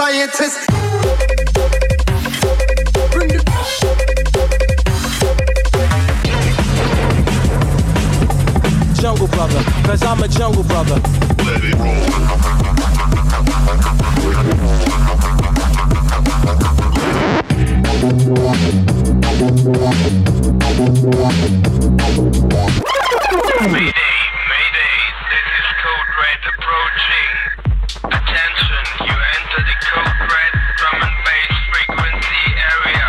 scientist. Jungle brother, cause I'm a jungle brother. Let it roll. Mayday, mayday, this is Code Red approaching. Attention, you enter the Code Red drum and bass frequency area.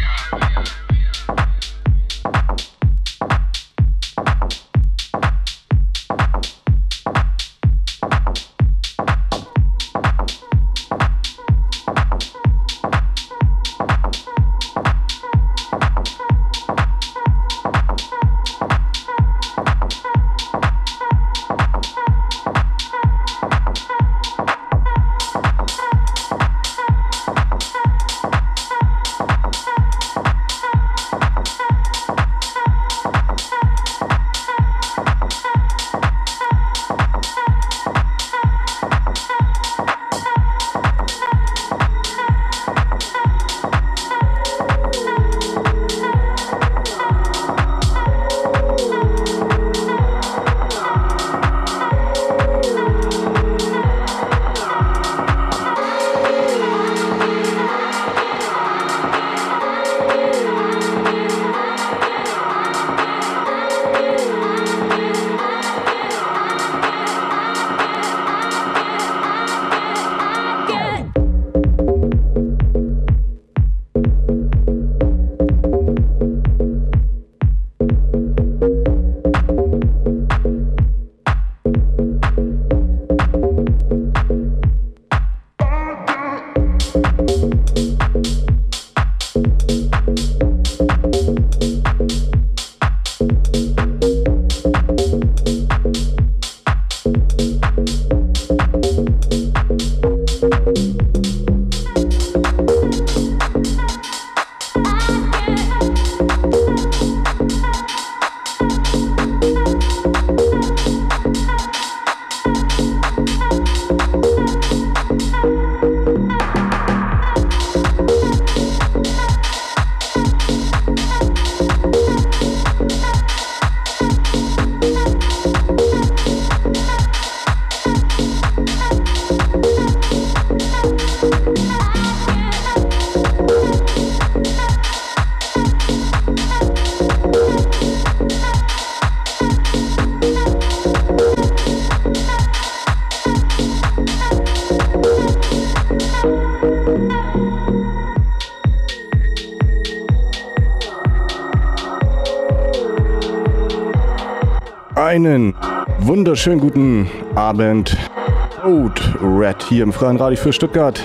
Einen wunderschönen guten Abend. Code Red hier im Freien Radio für Stuttgart.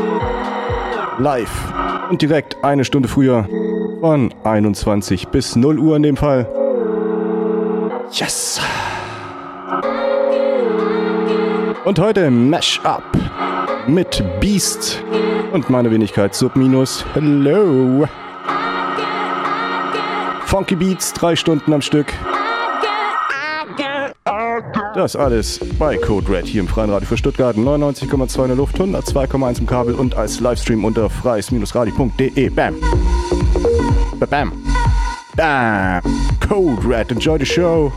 Live und direkt eine Stunde früher von 21 bis 0 Uhr in dem Fall. Yes! Und heute Mash-Up mit Beast und meine Wenigkeit Subminus. Hello! Funky Beats, 3 Stunden am Stück. Das alles bei Code Red hier im Freien Radio für Stuttgart. 99,2 in der Luft, 102,1 im Kabel und als Livestream unter freies-radio.de. Bam! Bam! Bam! Code Red, enjoy the show!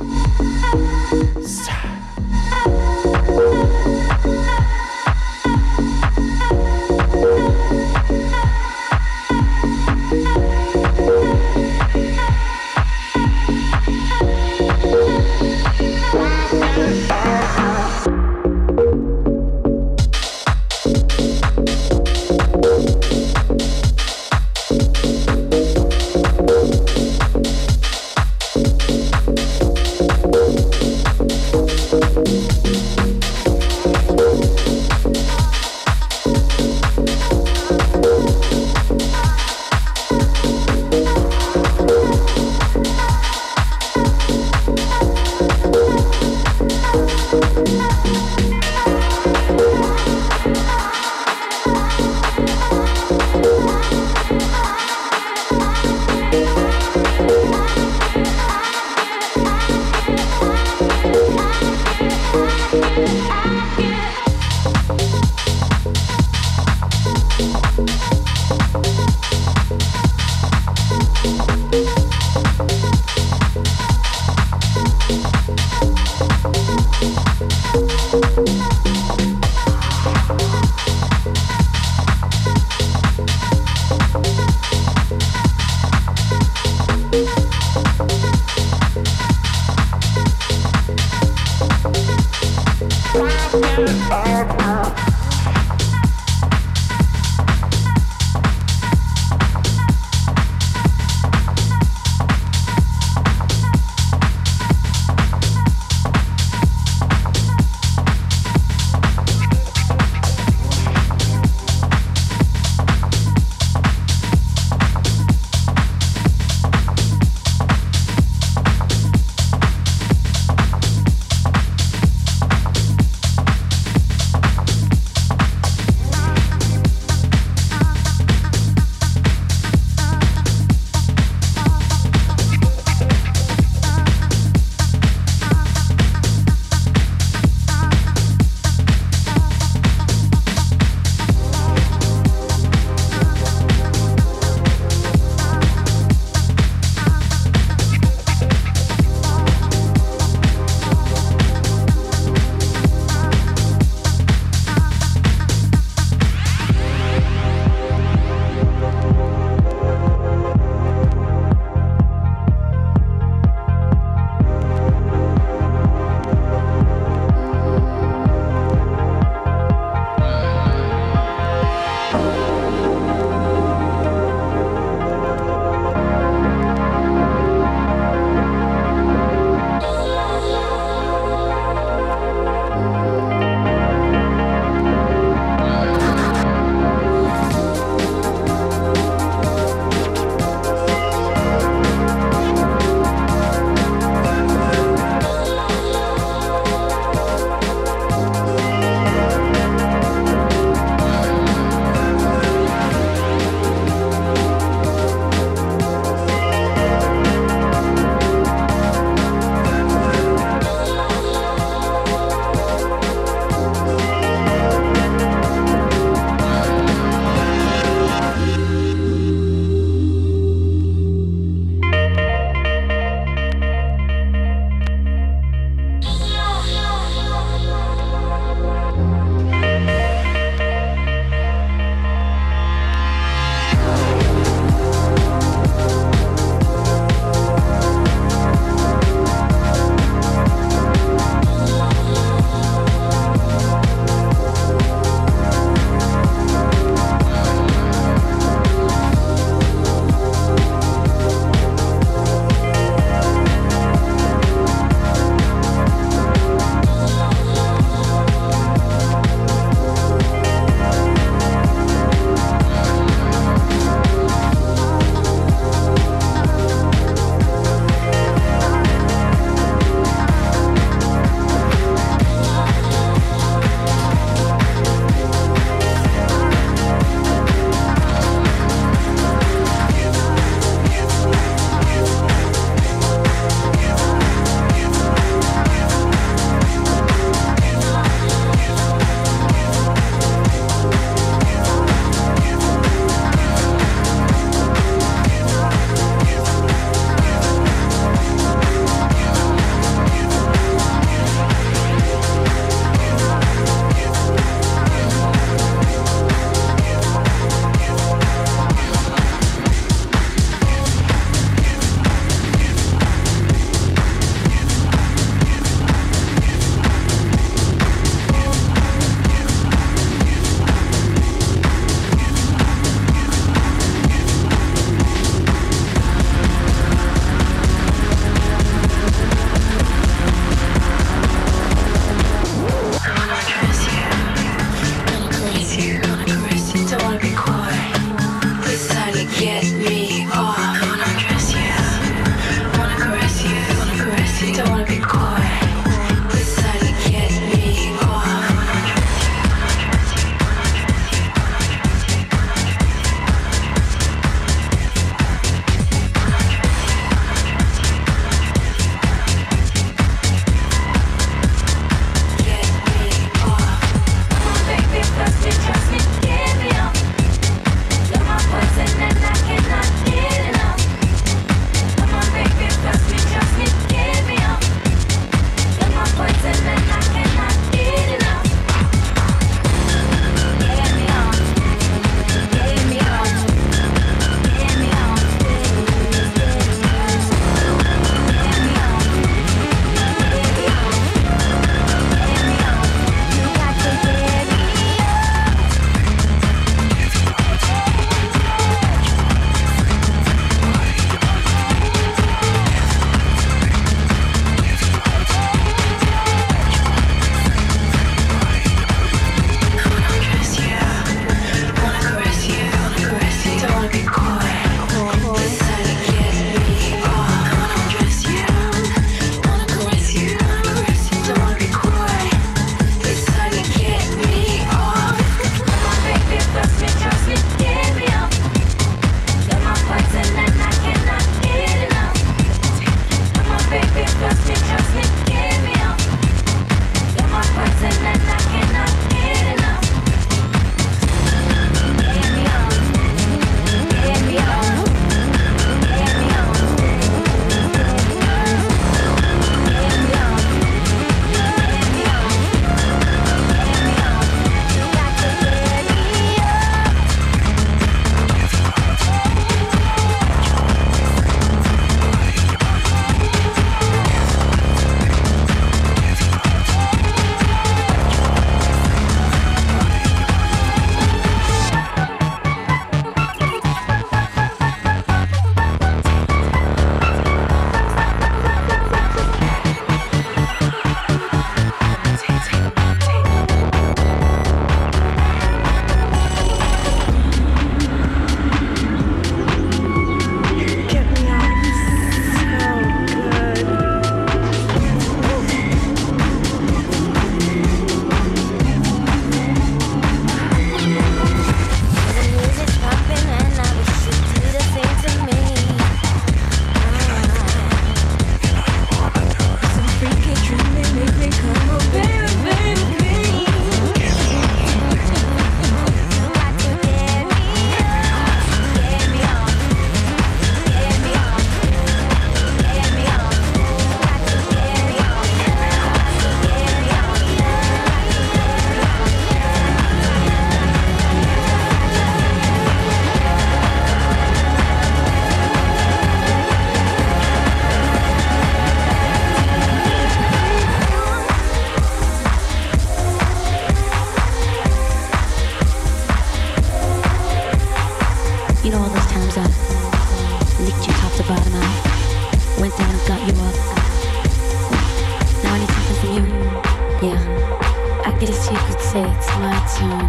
you top to bottom out. Went down, got you up. Now I need something from you. Yeah. I guess you could say it's my turn.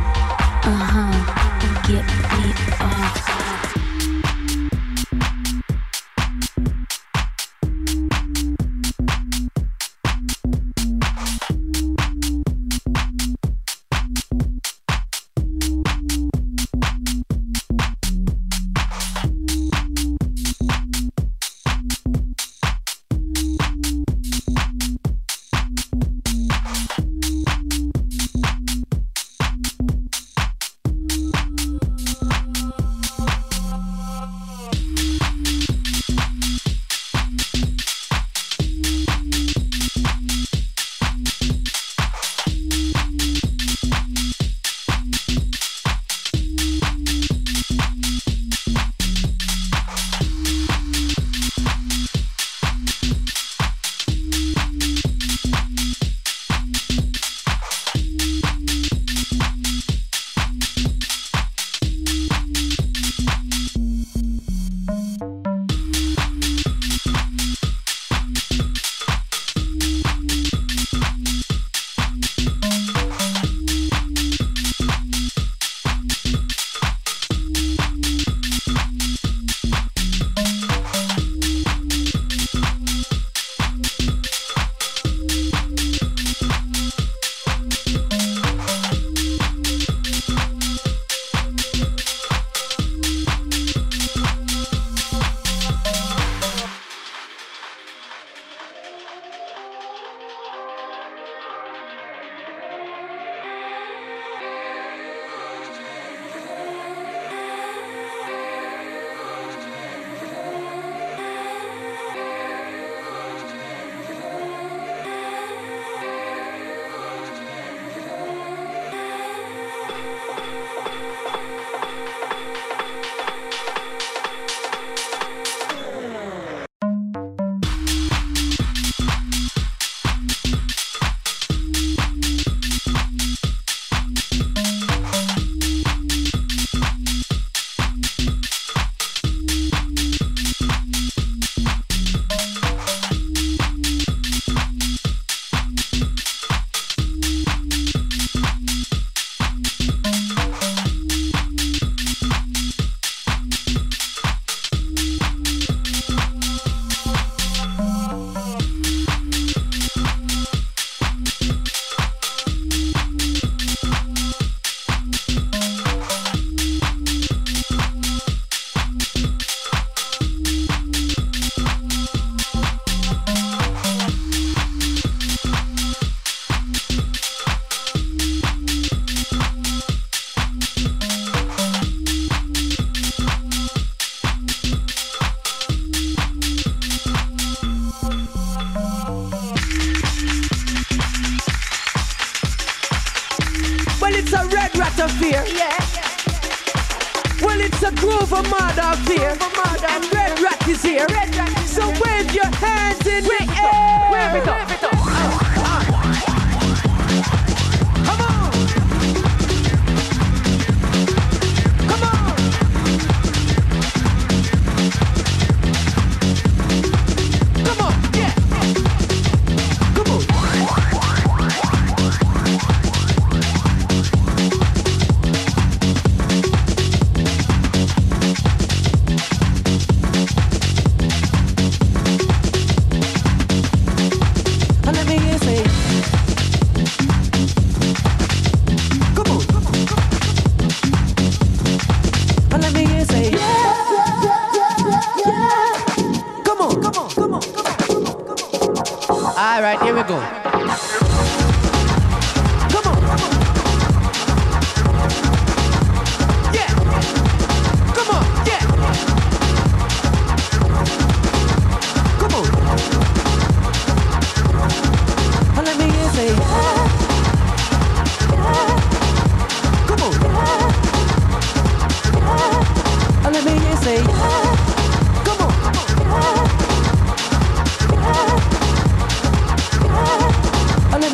Get me off. fear. Yeah. Well, it's a groove of murder fear. And Red Rat is here. So wave your hands in the air. Wave it up. Come on. Come on. Come on. Yeah. Come on. All right, here we go. Come on. Yeah. Come on. Yeah. Come on. And let me hear say yeah. Come on. And let me hear say yeah. Come on. And let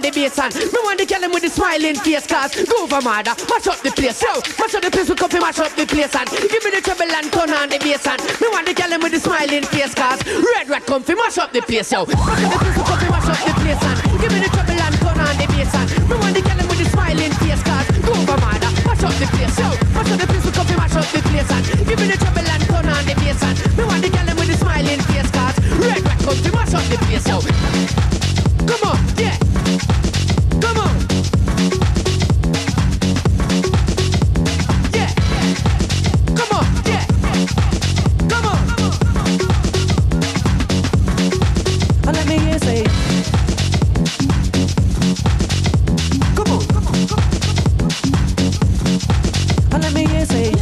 on the bass and me want the girl with the smiling face, cause groove a mother, mash up the place, yo, mash up the place, we come to mash up the place and give me the trouble and turn on the bass and me want the girl with the smiling face, cause Red Rat come to mash up the place, yo, mash up the place, we come to mash up the place and give me the trouble and turn on the bass and me want the girl with the smiling face, cause groove a mother, mash up the place, yo, mash up the place, we come to mash up the place and give me the trouble and turn on the bass and me want the girl with the smiling face, cause Red Rat come to mash up the place, yo. Come on, yeah. Come on. Yeah. Come on, yeah. Come on. And let me hear say. Come on, come on, come on. And let me hear say.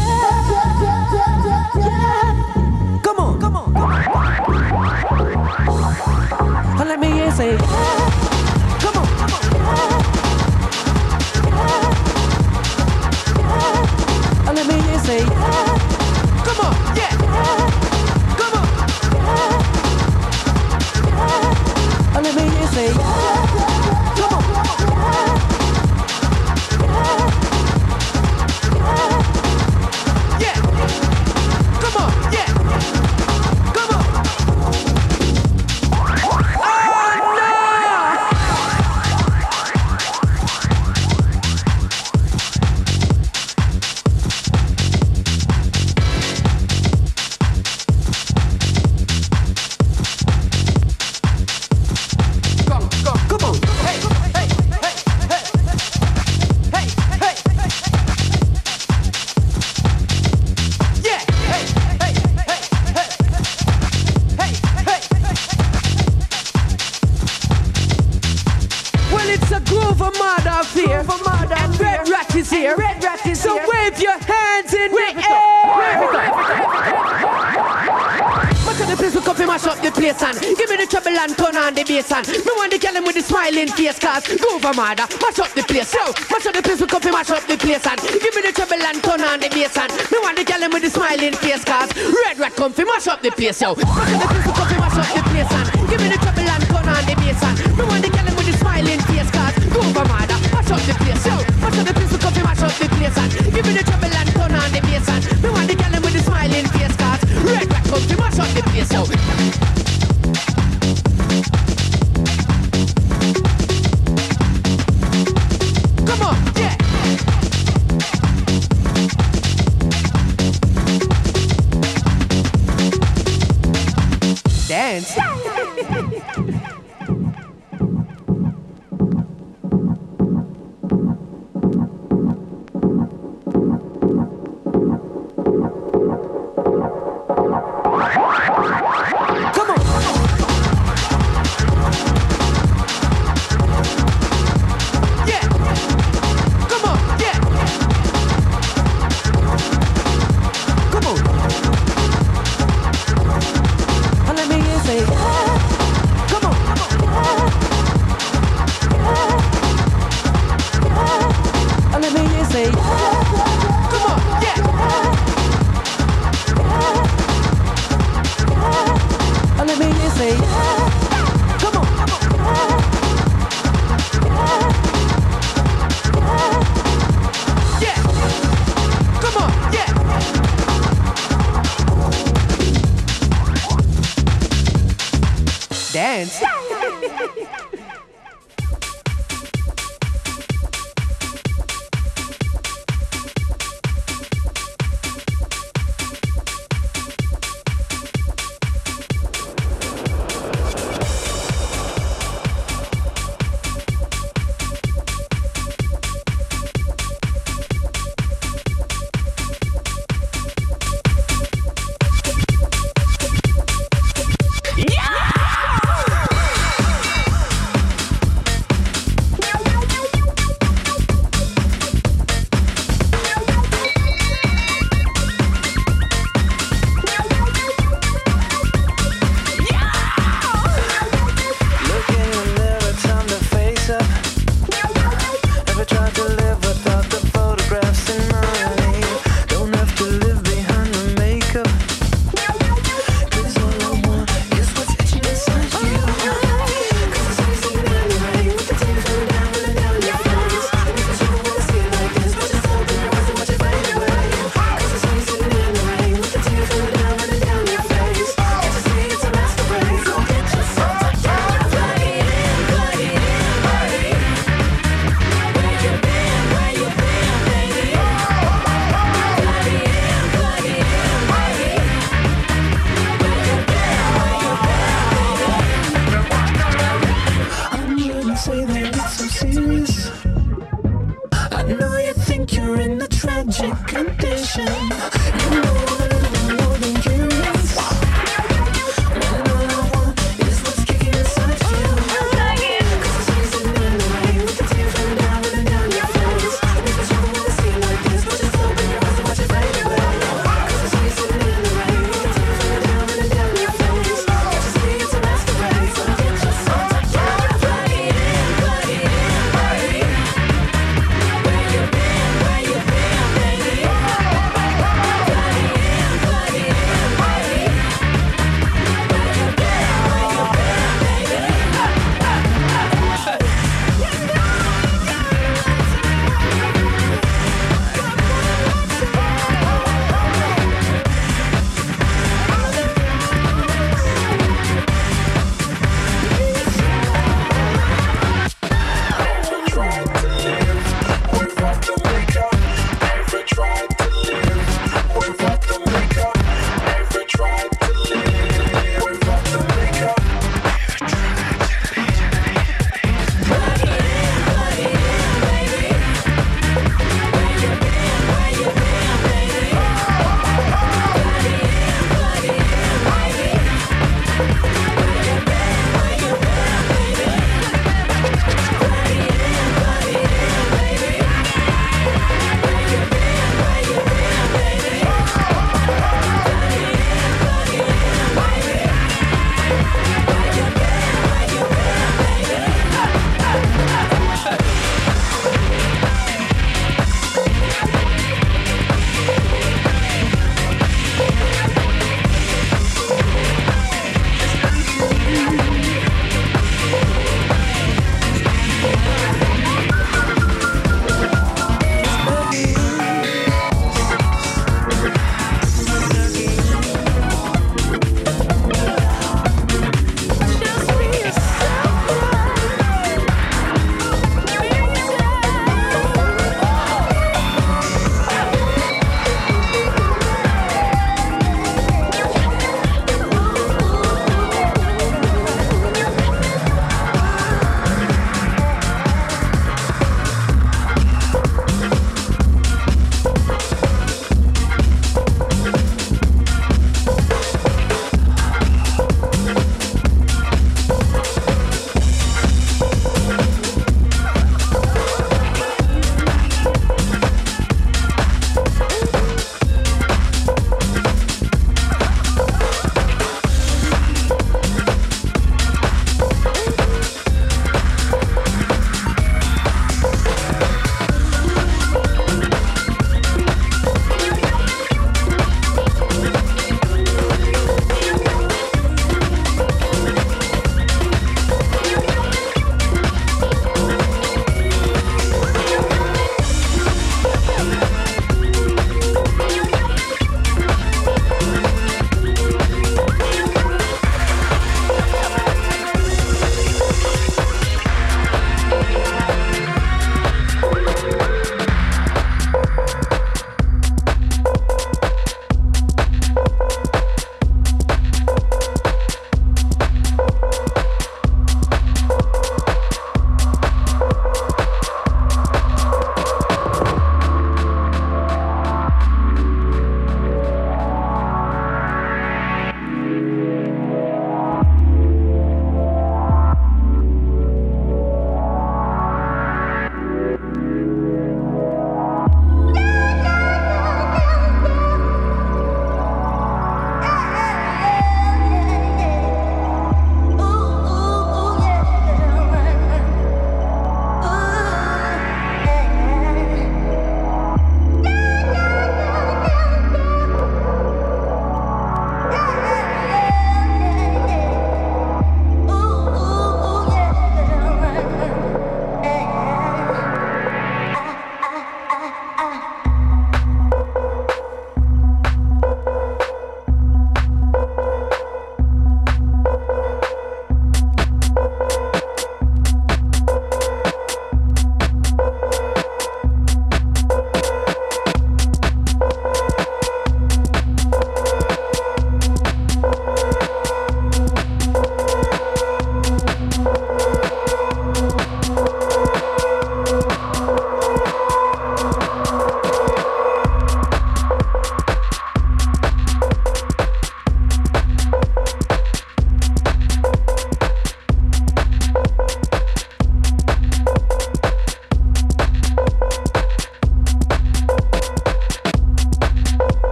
Come on, come on, come on. And let me hear say. Come on, come on. And let me hear say. Come on, yeah. Come on. And let me hear say. Come on. Yeah. Come on, yeah. Come on. So wave your hands in the air. Mash up the place, we come to mash up the place and give me the trouble and turn on the bass and me want the girl with the smiling face, cause groove a mother, mash up the place, yo. Mash up the place, we come to mash up the place and give me the trouble and turn on the bass and me want the girl with the smiling face, cause Red Rat come to mash up the place, yo. Mash up the place, we come to mash up the place and give me the trouble and turn on the bass and me want the girl with the smiling face, cause groove a mother, mash up the place, yo. Mash up the place, we come to mash up the place and give me the trouble and turn on the bass and me want the girl with the smiling face, cause Red Rat come to mash up the place, yo. Come on, yeah. Dance. Dance.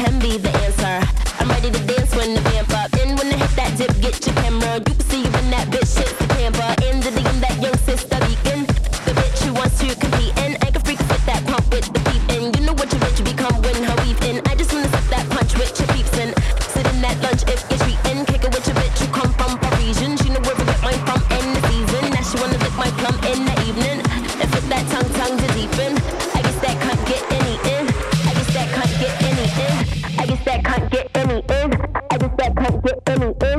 can be the answer. I'm ready to dance when the vamp up. And when I hit that dip, get your camera. You can see when that bitch shits the camper. In the DM, that young sister beacon. The bitch who wants to compete in. I can freak fit that pump with the peep in. You know what your bitch become when her weave in. I just wanna suck that punch with your peeps in. Sit in that lunch if you're treating. Kick it with your bitch who come from Parisian. She know where to get mine from in the season. Now she wanna lick my plum in the evening. And fit that tongue to deepen. I guess that can't get any in. I guess that can't get any in. I guess that can't get any in. I guess that can't get any in.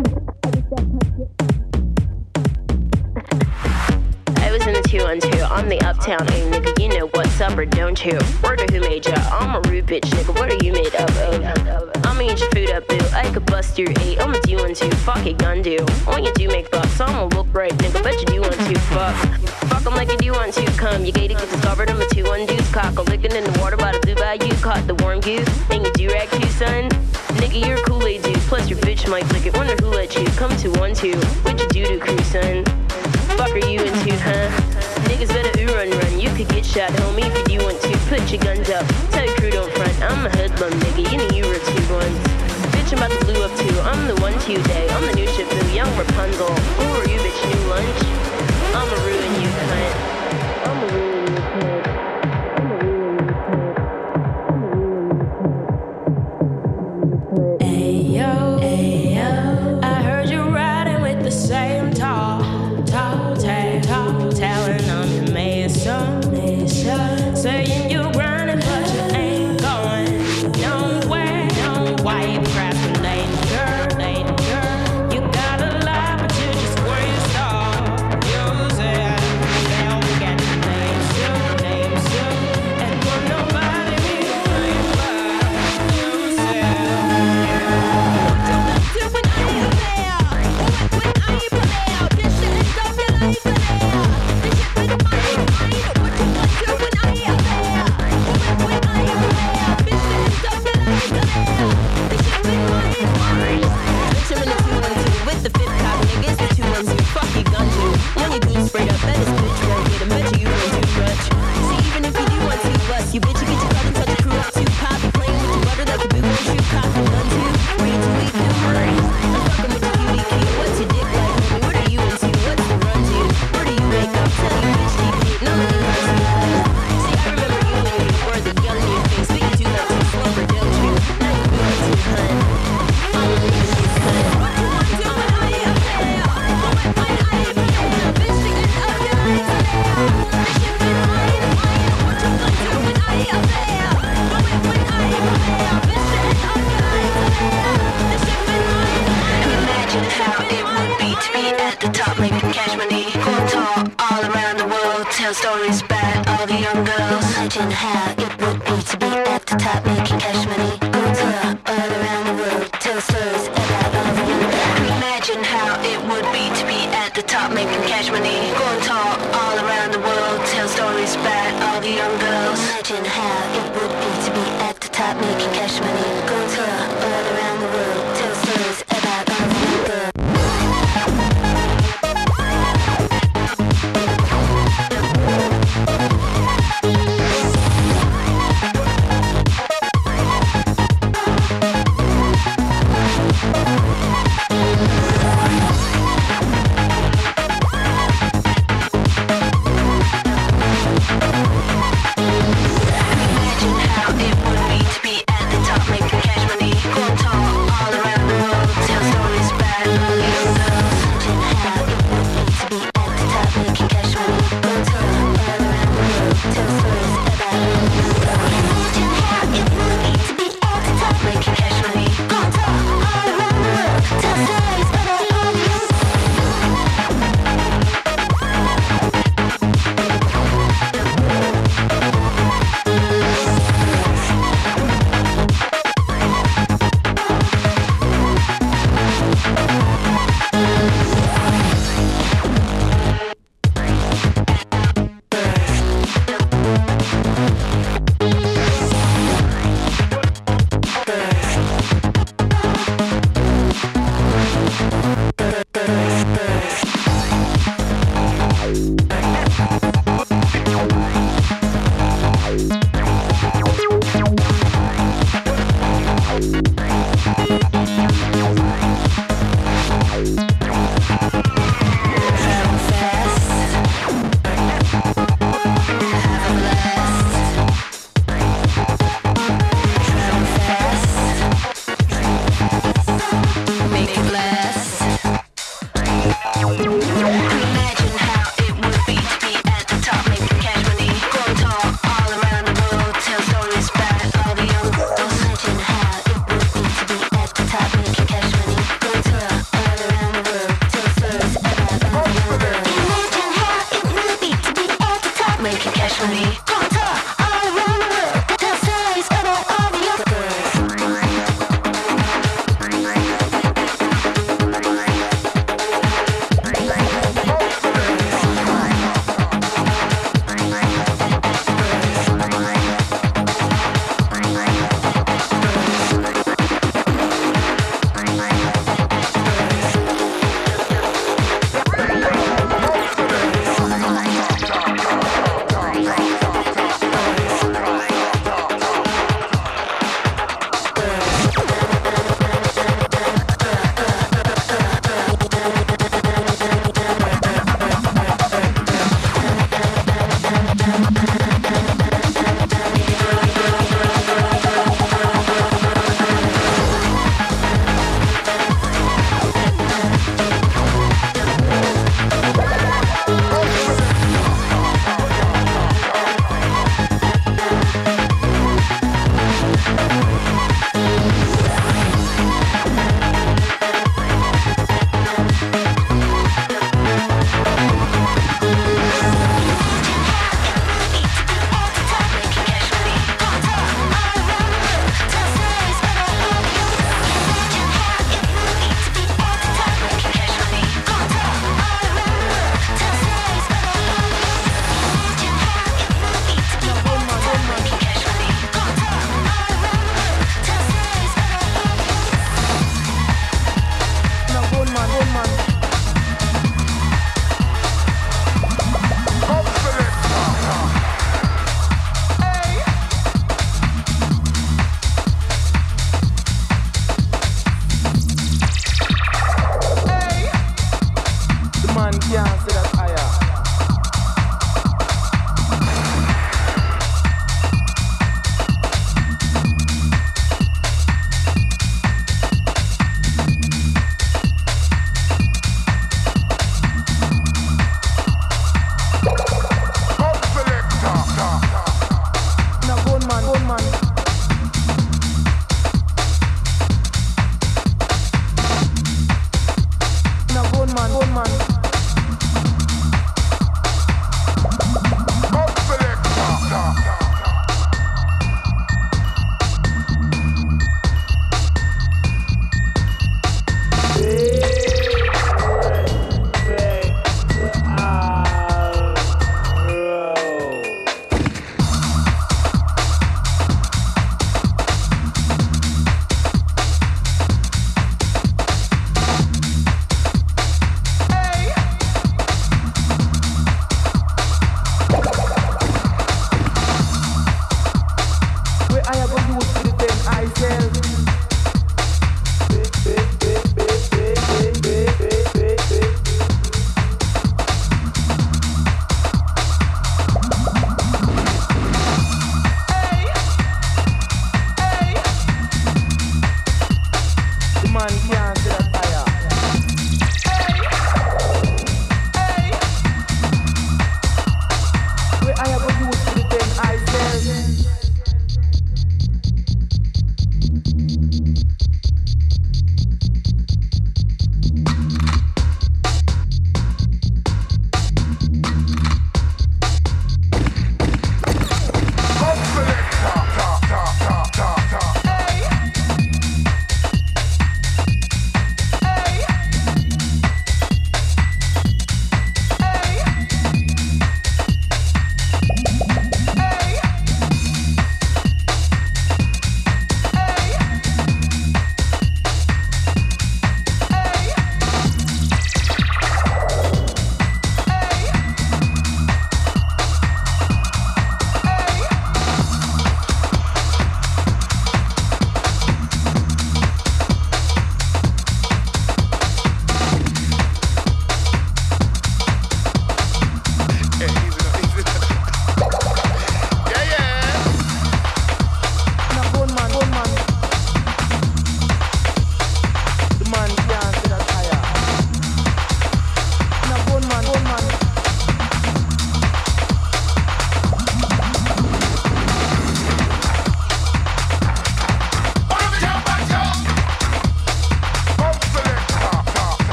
I was in the 212 on the uptown, hey nigga, you know what's up or don't you? Word of who made ya? I'm a rude bitch, nigga, what are you made up of? I'ma eat your food up, boo, I could bust your 8, I'ma do one too, fuck it, gun do. When you do make bucks, I'ma look right, nigga, bet you do want to, fuck 'em like you do want to, come, you gated, get discovered, I'm a 2-1 deuce, cock, a lickin' in the water by the blue bayou, caught the warm goose, and you do rag too, son. Nigga, you're a Kool-Aid dude, plus your bitch might lick it, wonder who let you come to 1-2, what you do to crew, son? Fuck are you into, huh? Niggas better run. You could get shot, homie, if you do want to. Put your guns up, tell your crew don't front. I'm a hoodlum, nigga, you know you were 2-1s. Bitch, I'm about to blue up too. I'm the 1-2 day. I'm the new ship, boo, young Rapunzel. Who are you, bitch, new lunch? I'ma ruin you, cunt. I'ma ruin you, cunt. I'ma ruin you, cunt. I'ma ruin you, cunt. Ayo, ayo, I heard you riding with the same tall talent on your mason, saying you grinding but you ain't going nowhere. Why you procrastinating, girl? You got a lot but you just waste all. Use it, now we got the name soon, and will nobody be worried about yourself. When I am there, this shit is up your life there. This shit is mine. What you want to when I am there? When I am there, this shit is up your life there. This shit is mine. Bitch, I'm in the 2-1-2 with the fifth cop, nigga, it's the 2-1-2. Fuck you, gun to. When you goose sprayed up, bet this bitch won't get him. Bet you won't do much. See, even if you do want to bust, you bitch, you get your gun and touch your crew up too. Pop, you playing with your butter like a boo, won't shoot, cock and gun too. Ready to leave you mine. I'm fucking with your cutie cute. What's your dick like, homie? What are you into? What's the run to? Where do you make up? Tell you bitch, deep deep. None of them runs too fast. See, I remember you when you were the young in your face, but you do like to slumber, don't you? Now you do like to hunt. I'm a nigga, you cunt. What you want to when I am there? When I am there, this shit is up your life there. This shit is mine. What you want to when I am there? When I am there, this shit is up your life there. This shit is mine. Imagine how it would be to be at the top, making cash money, going tall all around the world, tell stories about all the young girls. Imagine how it would be to be at the top, making cash money, going tall all around the world, tell stories about all the young girls. Imagine how it would be to be at the top, making cash money, going tall all around the world, tell stories about all the young girls. Imagine how it would be to be at the top, making cash money, going tall all around the world, tell stories about all the young girls.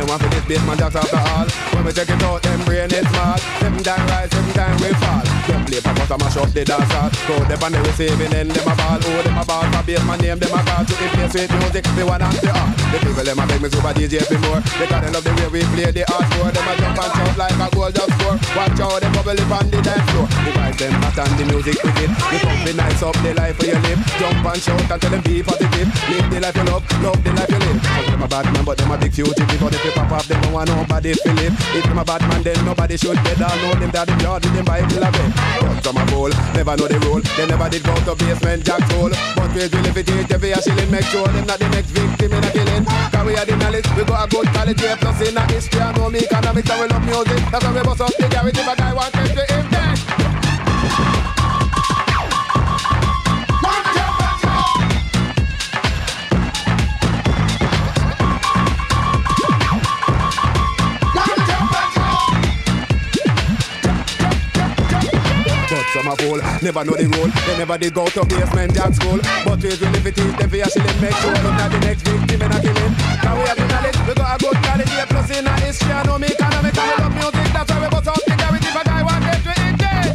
them want for this bass man just after all. When we check it out, them brain is small. 7 times rise, 7 times we fall. Them play for us, mash up the dance hall. Go them on the receiving end, them a ball. Oh, them a ball for bass man name, them a call. To the place with music, they want and they are. The people them a beg me super DJ for more. Because they love the way we play the hardcore. Them a jump and shout like a goal just score. Watch out, they bubble up on the dance floor. The vibes them hot and the music wicked. You pump the nights up, the life where you live. Jump and shout and tell them be positive. Live the life you love the life you live. Cause them a bad man, but them a big future. Because if they pop up, them don't want nobody to live. If them a bad man, then nobody should dead. I know them that them yard with them Bible a bed. But some a fool, never know the rule. They never did go to basement jack soul. But we will if it is every a shilling. Make sure them not the next victim in a killing. Cause we are the knowledge, we got a good college here. Plus in a history, I know me economics and we love music. That's why we bust up the garage if a guy wants to him dead. Some a fool, never know the rule. They never did go to basement jack school. But we will if it is them for a shilling. Make sure them not the next victim in a killing. Cause we have the knowledge, we got a good college here. Plus in a history, I know me economics and we love music. That's why we bust out the garage if a guy wants to him dead.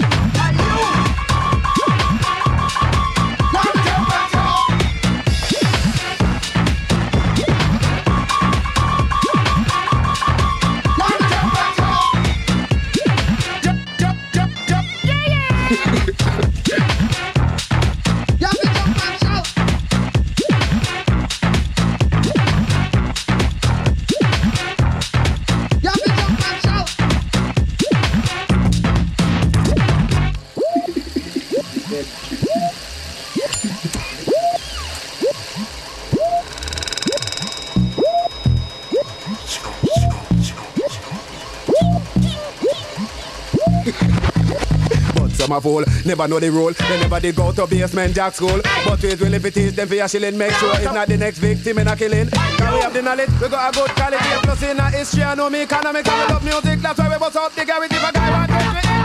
Some a fool, never know the rule. They never did go to basement jack school. But we will if it is them for a shilling. Make sure it's not the next victim in a killing. Cause we have the knowledge, we got a good quality. Plus in a history, I know me economics and we love music. That's why we bust up the garage if a guy wants to him dead.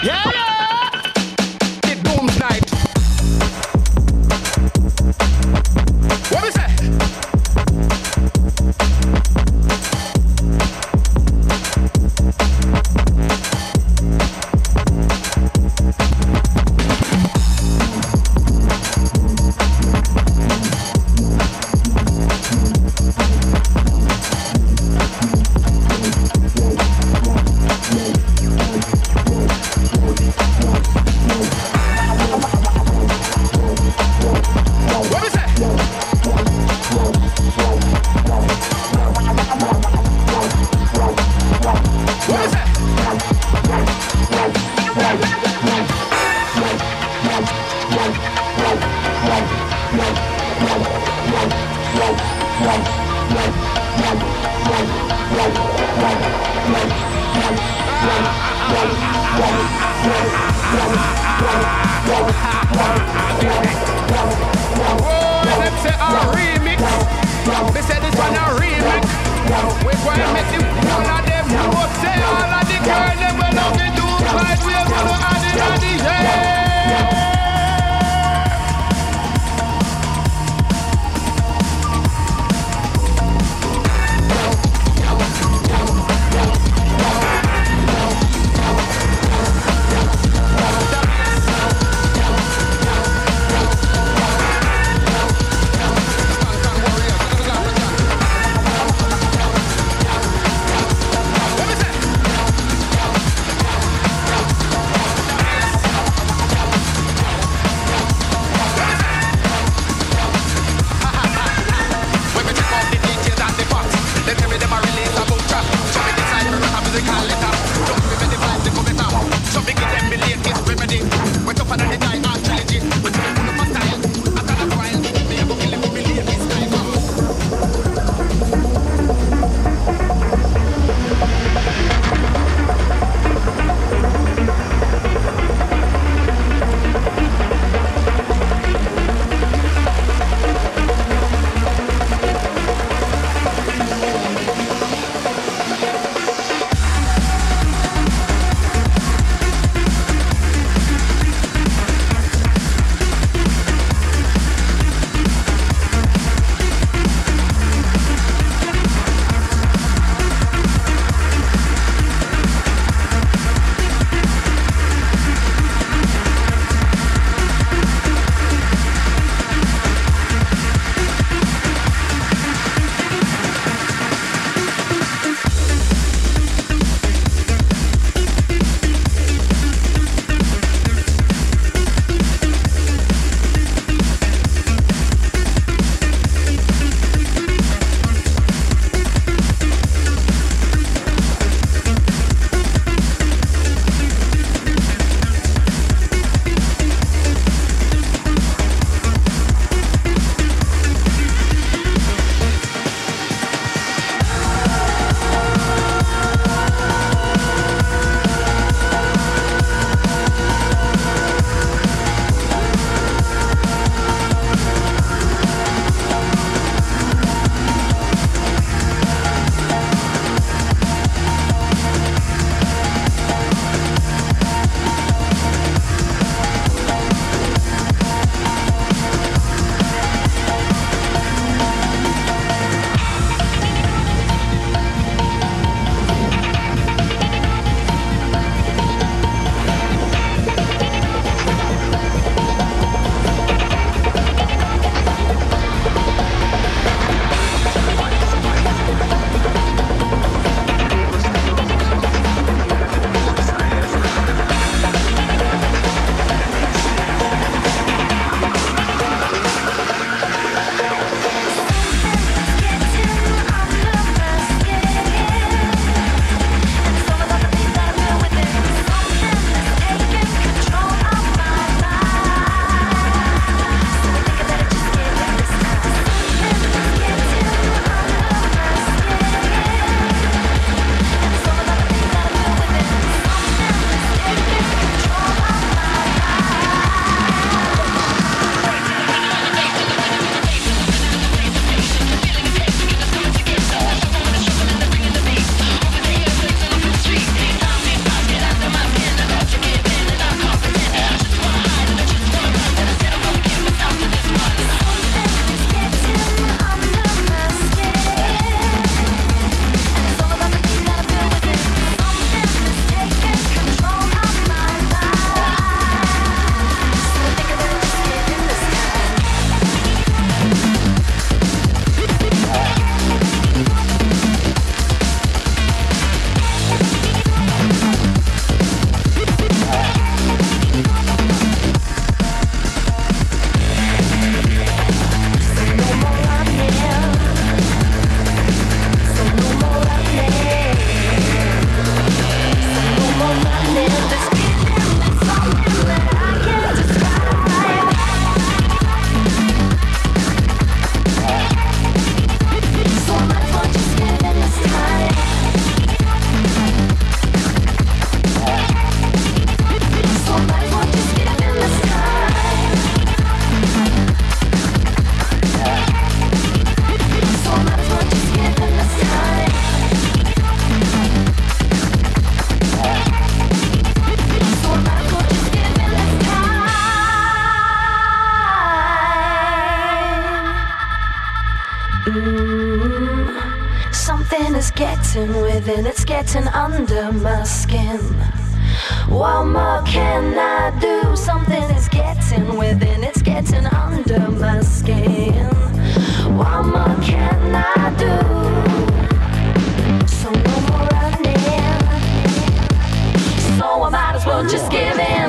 Yeah, yeah. The Dooms Night. What we say? getting within, it's getting under my skin. What more can I do? Something is getting within, it's getting under my skin. What more can I do? So no more running, so I might as well just give in.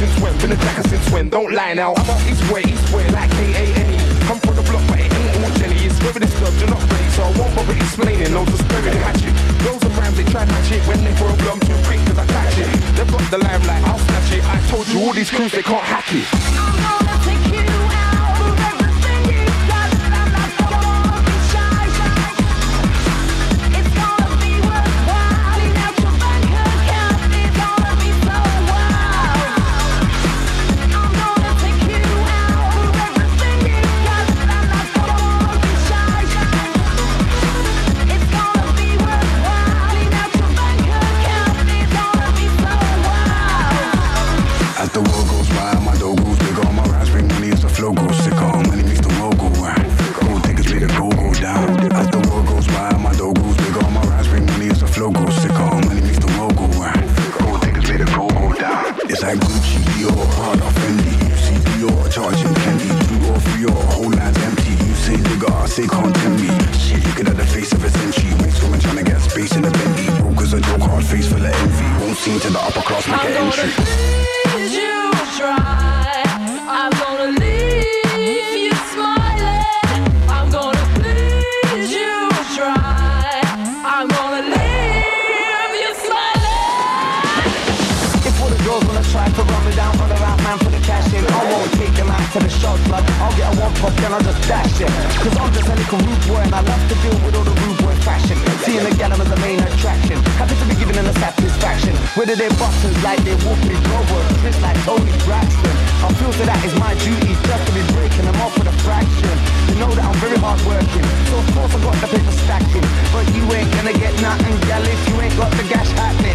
since when? Been a jacker since when? Don't lie now. I'm up east way, like K-A-N-E. Come from the block, but it ain't all jelly. It's whether this club, you're not ready, so I won't bother explaining. No, just bury the hatchet. Those and rhymes, they try to match it. When they throw a blow, I'm too quick, cause I catch it. They've got the limelight, I'll snatch it. I told you, all these crews, they can't hack it. I'm gonna take you out of everything you got. I'm not gonna be shy. It's gonna be worthwhile. Clean out your bank account. It's gonna be so wild. I'm gonna take you out of everything you got. I'm not gonna be shy. It's gonna be worthwhile. Clean out your bank account. It's gonna be so wild. As the world goes by, my dough goes bigger. My rhymes bring money as the flow goes sicker. Money makes the world go round. Gold diggers made the gold go down. As the world goes by, my dough goes bigger. My rhymes bring money as the flow goes sicker. Money makes the world go round. Gold diggers made the gold go down. It's like Gucci, Dior, Prada, Fendi. You see Dior charging candy, 2 or 3 or whole line's empty. You say nigga, I say can't tell me. Shit, you get at the face of a century. Waste woman trying to get space in the Bentley. Brokers a joke, hard face full of envy. Won't seem to the upper class make an entry. Please you try. I'm gonna leave you smiling. I'm gonna please you try. I'm gonna leave you smiling. If all the girls wanna try to run me down for the right man for the cash in, I won't take them out to the shot club. I'll get a 1 pop, then I'll just dash it. Cause I'm just a little rude boy and I love to deal with all the rude boy fashion. Seeing the gal as the main attraction. Happy to be giving them a satisfaction. Whether they're buttons like they walk me over, twist like Tony Braxton. I feel that is my duty, just to be breaking them off with a fraction. You know that I'm very hard working, so of course I got the paper stacking. But you ain't gonna get nothing, gal, if you ain't got the gash happening.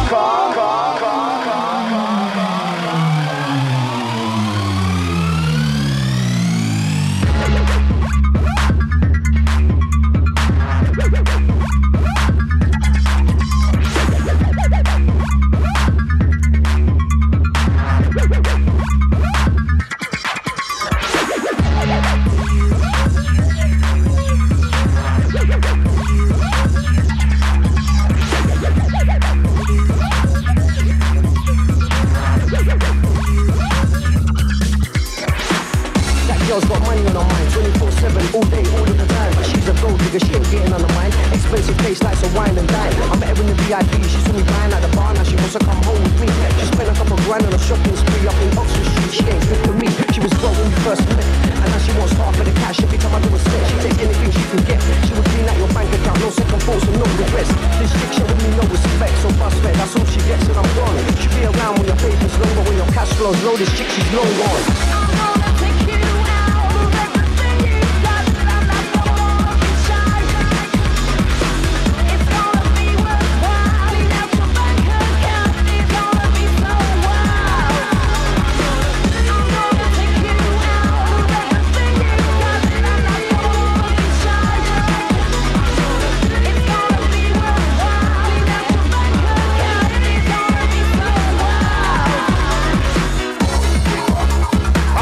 Girl's got money on her mind, 24/7, all day, all of the time. She's a gold digger, she ain't getting on her mind. Expensive place, like some wine and dine. I met her in the VIP, she saw me buying at the bar, now she wants to come home with me. She spent a couple grand on a shopping spree up in Oxford Street. She ain't fit for me, she was broke when we first met. And now she wants half of the cash every time I do a step. She take anything she can get. She would clean out your bank account, no second thoughts and no regrets. This chick showing me no respect, so bust fed, that's all she gets and I'm gone. She'll be around when your paper's low, but when your cash flows low, this chick, she's long gone. I'm gonna take you out of everything you got. I'm not gonna be shy. It's gonna be worthwhile. Clean out your bank account. It's gonna be so wild. I'm gonna take you out of everything you got. I'm not gonna be shy. It's gonna be worthwhile. Clean out your bank account. It's gonna be so wild.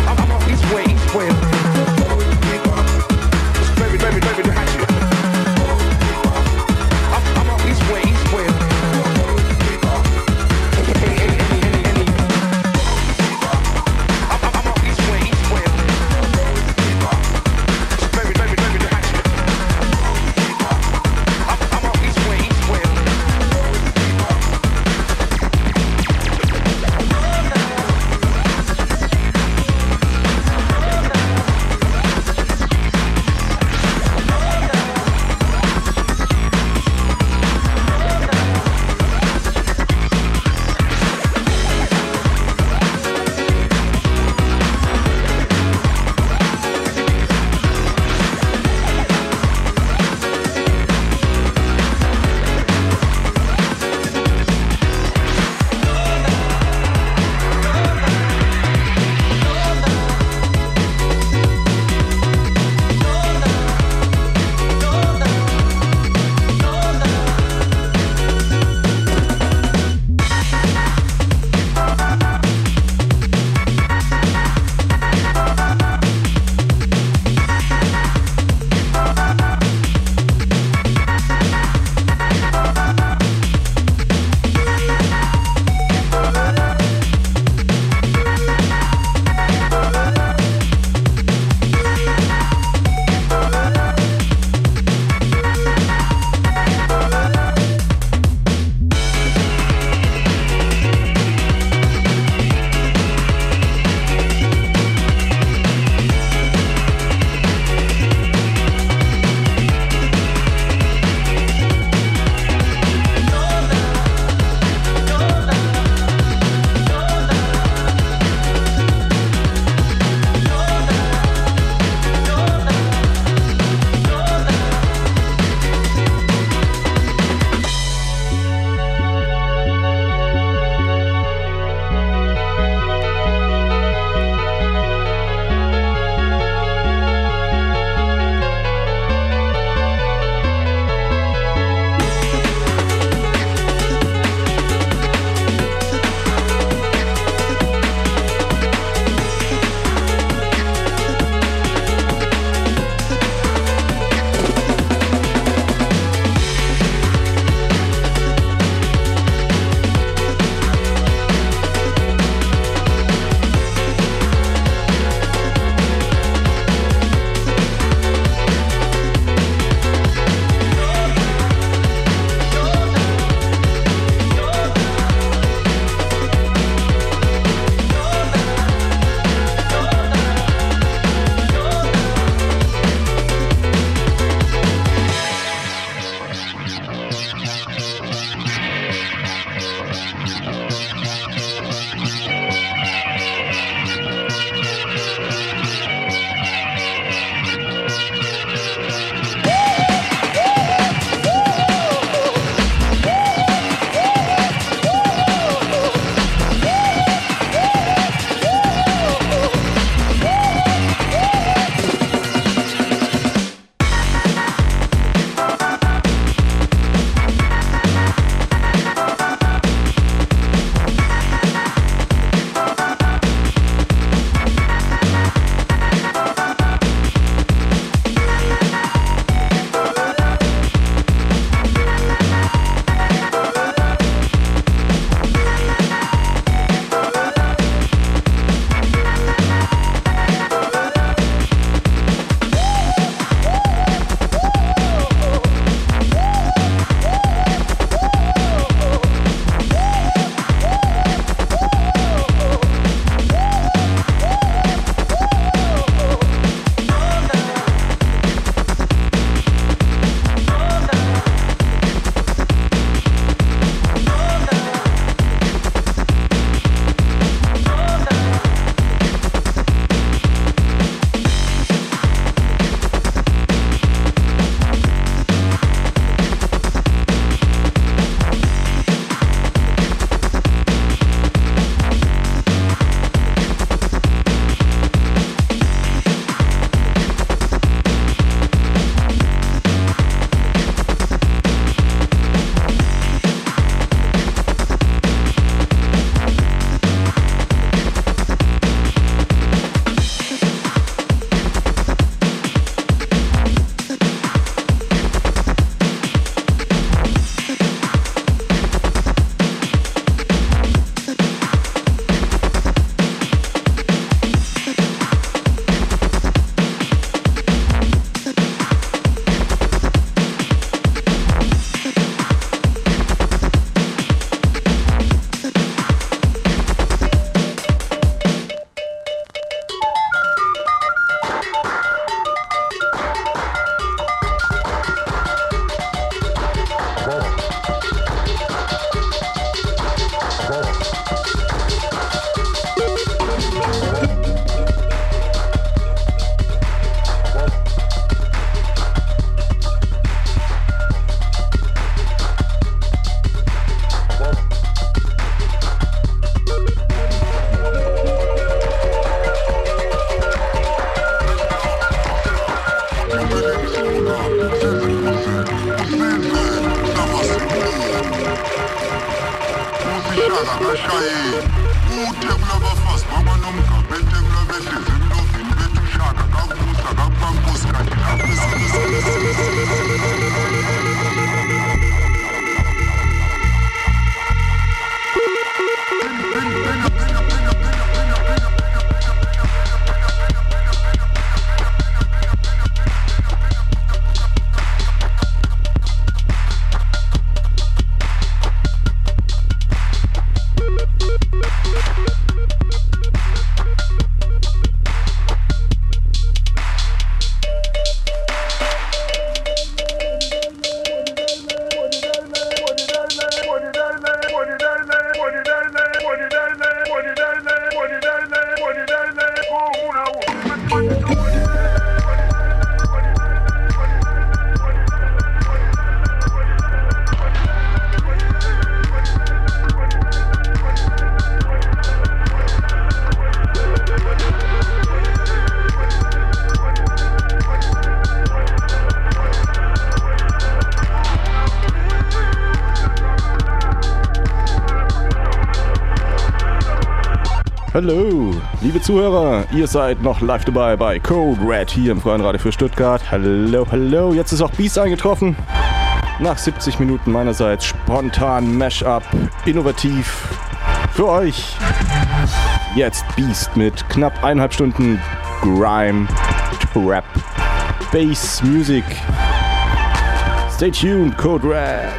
Hallo, liebe Zuhörer, ihr seid noch live dabei bei Code Red hier im Freien Radio für Stuttgart. Hallo, hallo, jetzt ist auch Beast eingetroffen. Nach 70 Minuten meinerseits spontan Mashup, innovativ für euch. Jetzt Beast mit knapp 1,5 Stunden Grime, Trap, Bass Music. Stay tuned, Code Red.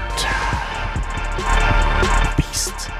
Beast.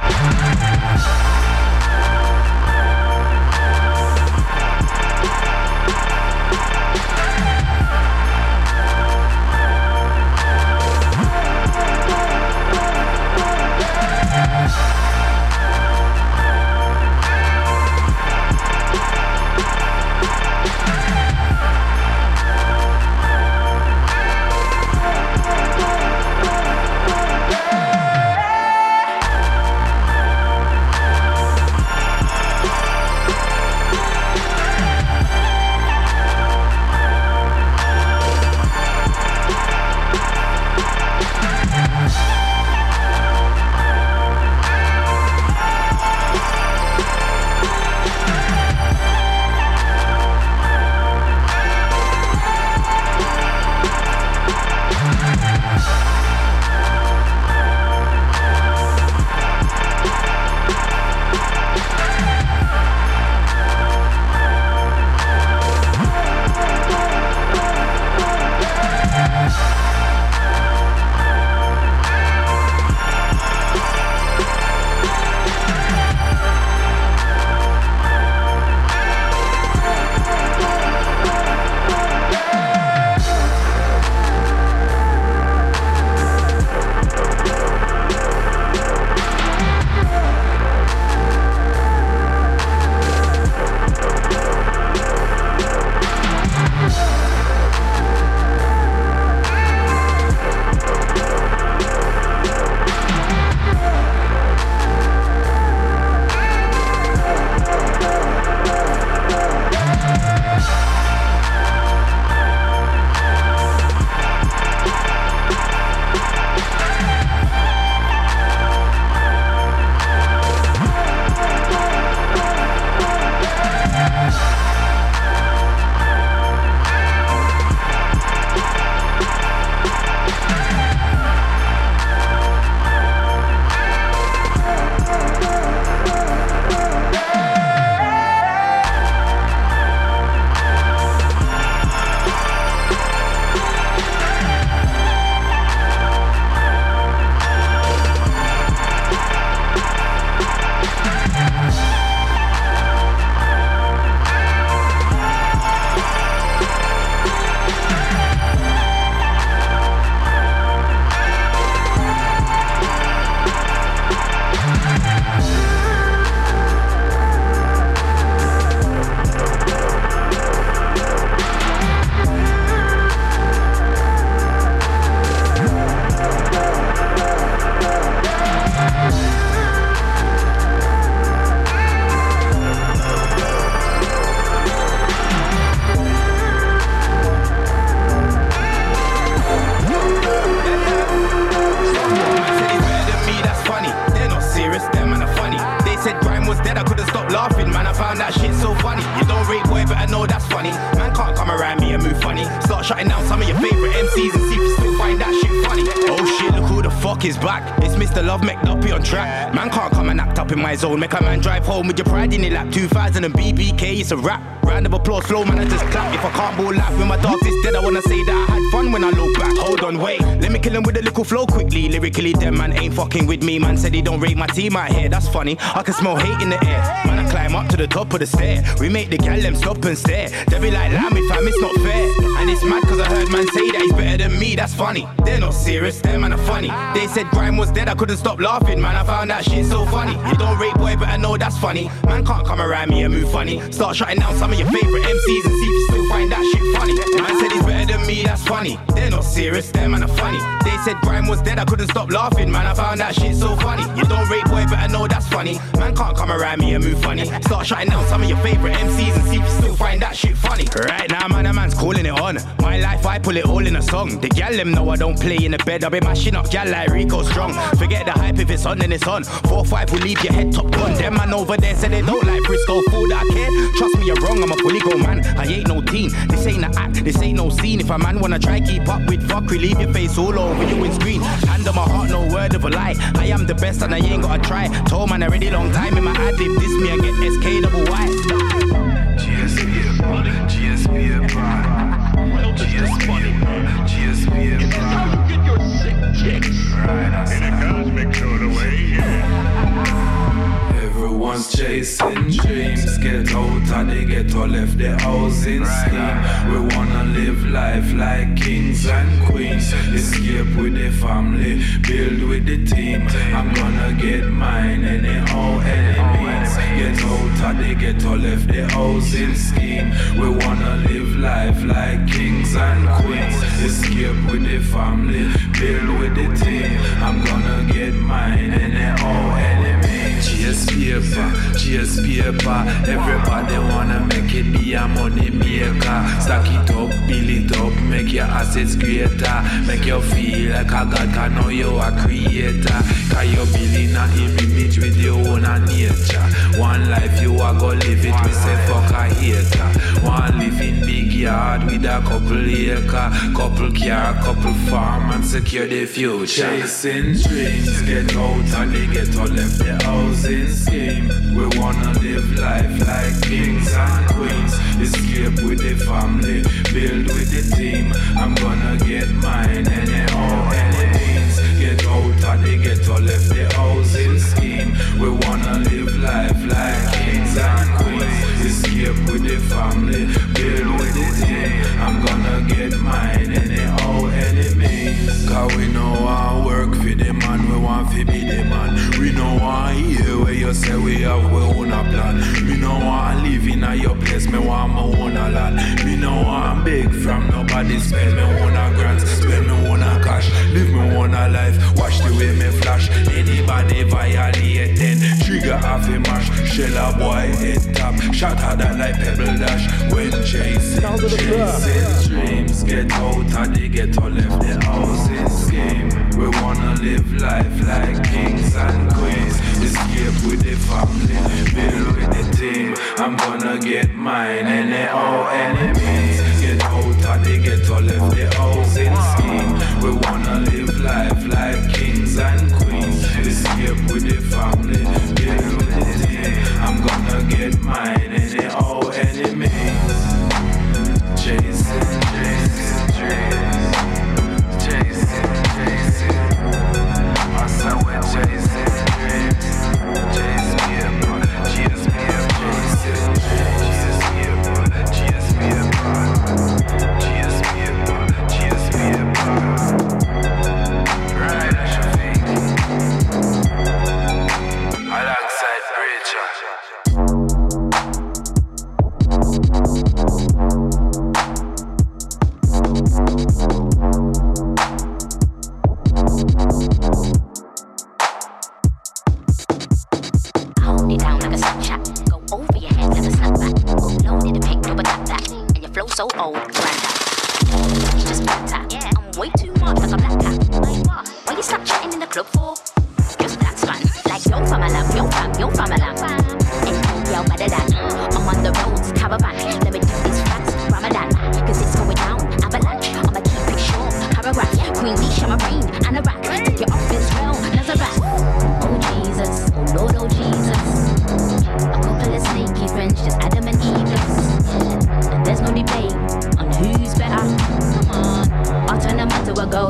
funny. Man can't come around me and move funny. Start shutting down some of your favorite MCs and see if you still find that shit funny. Oh shit, look who the fuck is back. It's Mr. Love McDuppy on track. Man can't come and act up in my zone. Make a man drive home with your pride in your lap. 2000 and BBK, it's a rap. Round of applause, flow, man, I just clap. If I can't ball laugh with my dogs instead, I wanna say that I had fun when I look back. Hold on, wait, let me kill him with a little flow quickly. Lyrically, them man ain't fucking with me. Man said he don't rate my team out here. That's funny, I can smell hate in the air. Man, I climb up to the top of the stair. We make the gal them stop and stare. They be like, lamb, fam, it's not fair. And it's mad cause I heard man say that he's better than me. That's funny, they're not serious, them man are funny. They said grime was dead, I couldn't stop laughing. Man, I found that shit so funny. You don't rate boy, but I know that's funny. Man can't come around me and move funny. Start shutting down some of your favorite MCs and see if you still find that shit funny. Man said he's better than me, that's funny. They're not serious, them man are funny. They said grime was dead, I couldn't stop laughing. Man, I found that shit so funny. You don't rate boy, but I know that's funny. Man can't come around me and move funny. Start shutting down some of your favorite MCs and see if you still find that shit funny. Right now, man, a man's calling it on. My life, I pull it all in a song. The gal them know I don't play in the bed. I be mashing up gal like Rico Strong. Forget the hype, if it's on, then it's on. 4-5 will leave your head top gun. Them man over there said they don't like Frisco food. I care. Trust me, you're wrong. I'm a fully grown man. I ain't no teen. This ain't an act. This ain't no scene. If a man wanna try keep up with fuckery, leave your face all over you in screen. Hand on my heart, no word of a lie. I am the best and I ain't gotta try. Told man already long time in my ad-lib. This me, I get SK double Y. GSP, in a cosmic sort of way, yeah. Everyone's chasing dreams, get out and they get all left their housing scheme. We wanna live life like kings and queens, escape with the family, build with the team. I'm gonna get mine anyhow, any means. Get out and they get all left their housing scheme. We wanna live life like kings and queens, escape with the family, build with the team. I'm gonna get mine anyhow, any means. Chase paper, everybody wanna make it be a money maker. Stack it up, build it up, make your assets greater. Make you feel like a god, cause now you a creator. Cause you're building a image with your own nature. One life you are gonna live it, we say fuck a hater. One live in big yard with a couple acre, couple car, couple farm and secure the future. Chasing dreams, get out and they get all left the housing scheme. We wanna live life like kings and queens, escape with the family, build with the team. I'm gonna get mine anyhow, any means. Get out and they get all left the housing scheme. We wanna live life like kings and queens, escape with the family, build with the team. I'm gonna get mine anyhow, any means. Cause we know I work for the man, we want to be the man. We know I hear where you say we have we own a plan. Me know I live in a your place, me want my own a land. Me know I'm big from nobody, spend me own a grants, spend me own a cash, live me own a life, watch the way me flash. Anybody violate then trigger off a mash, shell a boy head top, shot at that like pebble dash. When chasing dreams, get out and they get all left the housing scheme. We wanna live life like kings and queens, escape with the family, build with the team. I'm gonna get mine anyhow, any means. Get out and they get all left the housing scheme. We wanna live life like kings and queens, escape with the family, build with the team. I'm gonna get mine anyhow, any means. Chasing dreams, chasing. I said we're chasing dreams. Chase me up, chase me up, chasing dreams. Chase me up, chase me up, chase me up. Right at your feet, alongside Preacher. So old, grandad. It's just better. Yeah. I'm way too much like a black cat. Like what? Why you stop chatting in the club for? Just that's fun. Like yo from a lamb, yo from a lamb. And yo better than. I'm on the roads, caravan. Let me do this fast.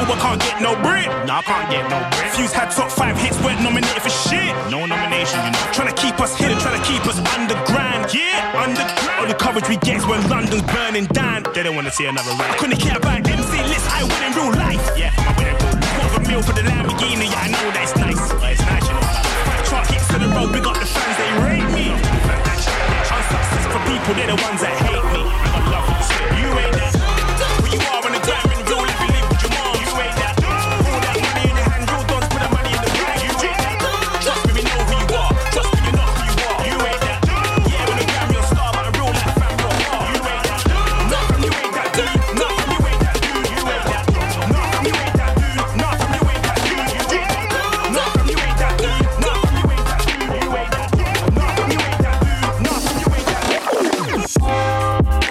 but I can't get no bread. No, I can't get no bread. Fuse had top 5 hits, weren't nominated for shit. No nomination, you know. Trying to keep us hidden, trying to keep us underground. Yeah, underground. All the coverage we get is when London's burning down. They don't want to see another rap. Couldn't care about MC lists, I win in real life. Yeah, I win in real life. Quarter of a meal for the Lamborghini, yeah, I know that it's nice. But it's nice, you know. 5 chart hits to the road, big up the fans, they rate me. Unsuccessful people, they're the ones that hate me. I got love for the shit. You ain't that. Where you are on the grind, in real life, you live with your mom. You ain't that. All that money in your hand, real dons put the money in the grind. You ain't that. Trust me, we know who you are. Trust me, you're not who you are. You ain't that. Yeah, when the gram, you're a star, but a real life fan, you're a bar. You ain't that. Not from you ain't that dude. Not from you ain't that dude. You ain't that. Not from you ain't that dude. Not from you ain't that dude. You ain't that. Not from you ain't that dude. Not from you ain't that dude. You ain't that. Not from you ain't that dude. Not from you ain't that dude.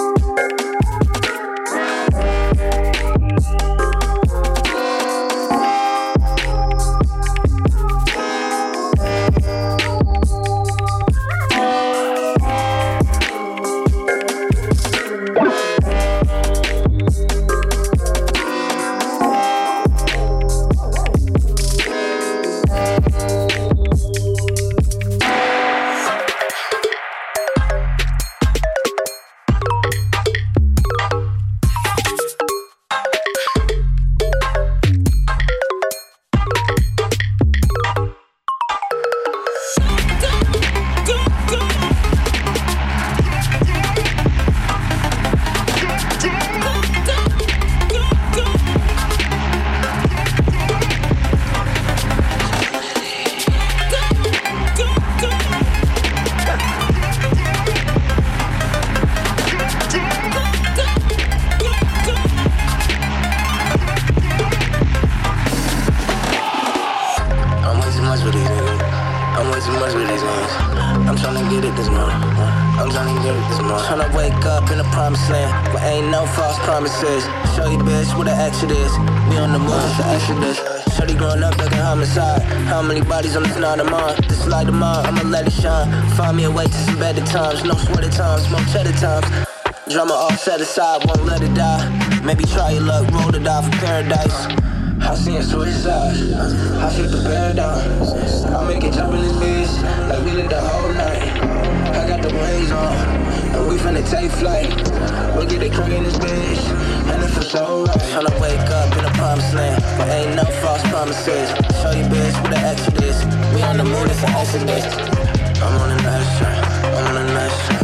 Show you bitch what the action is. We on the move, it's the exodus. Shorty growing up like a homicide. How many bodies on this night of mine? This light of mine, I'ma let it shine. Find me a way to some better times. No sweater times, more cheddar times. Drama all set aside, won't let it die. Maybe try your luck, roll the die for paradise. I see a suicide, I flip the paradigm. I make it jump in this bitch, like we lit the whole night. I got the waves on, and we finna take flight. We get it crunk in this bitch, and it feels so right. Tryna wake up in a promised land, but ain't no false promises. Show you bitch what the action is. We on the moon, it's an exodus. I'm on the next track, I'm on the next track.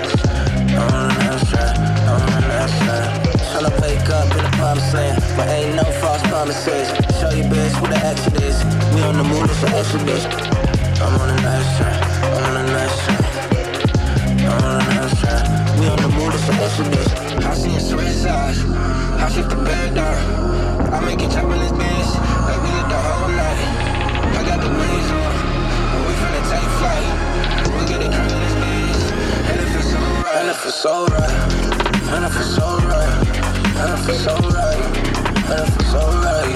I'm on the next track, I'm on the next track. Tryna wake up in the promised land, but ain't no false promises. Show you bitch what the action is. We on the moon, it's an exodus. I'm on the next track, I'm on the next track. I'm on the next track. We on the moon, it's an exodus. I see a suicide, I flip the paradigm. I make it jump in this bitch, like we lit the whole night. I got the wings on, and we finna take flight. We get it crunk in this bitch, and it feels so right. And it feels so right, and it feels so right. And it feels so right, and it feels so right.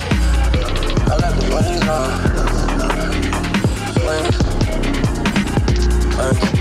I got the wings on, wings, wings.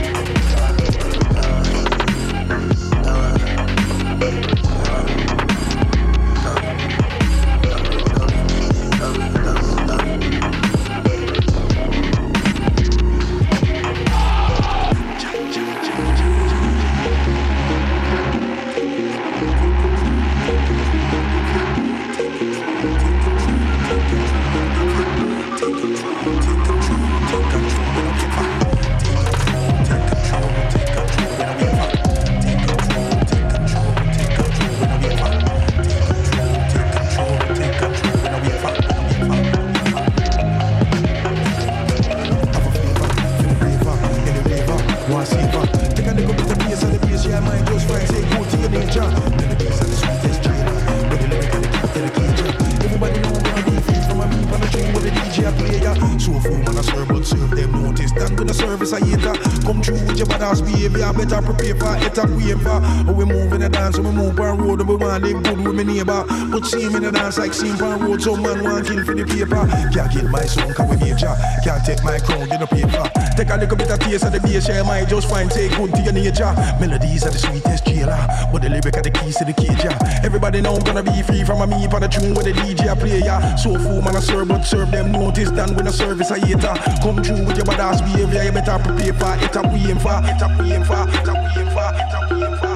Better prepare for it and waiver. When we move in the dance, when we move on road, and we want to live good with my neighbor. But see him in the dance like see him on road, some man want kill for the paper. Can't get my son, cause we major. Can't take my crown, get no paper. Take a little bit of taste of the bass, yeah, might just find take good to your nature. Melodies are the sweetest jailer, but the lyric are the keys to the cage, yeah. Everybody know I'm gonna be free from a me on the tune with the DJ I play, yeah. So fool man I serve, but serve them notice than when I service I hater. Come true with your badass behavior, you better prepare for it. Up we aim for, it up we aim for, it up we aim for, it up we aim for.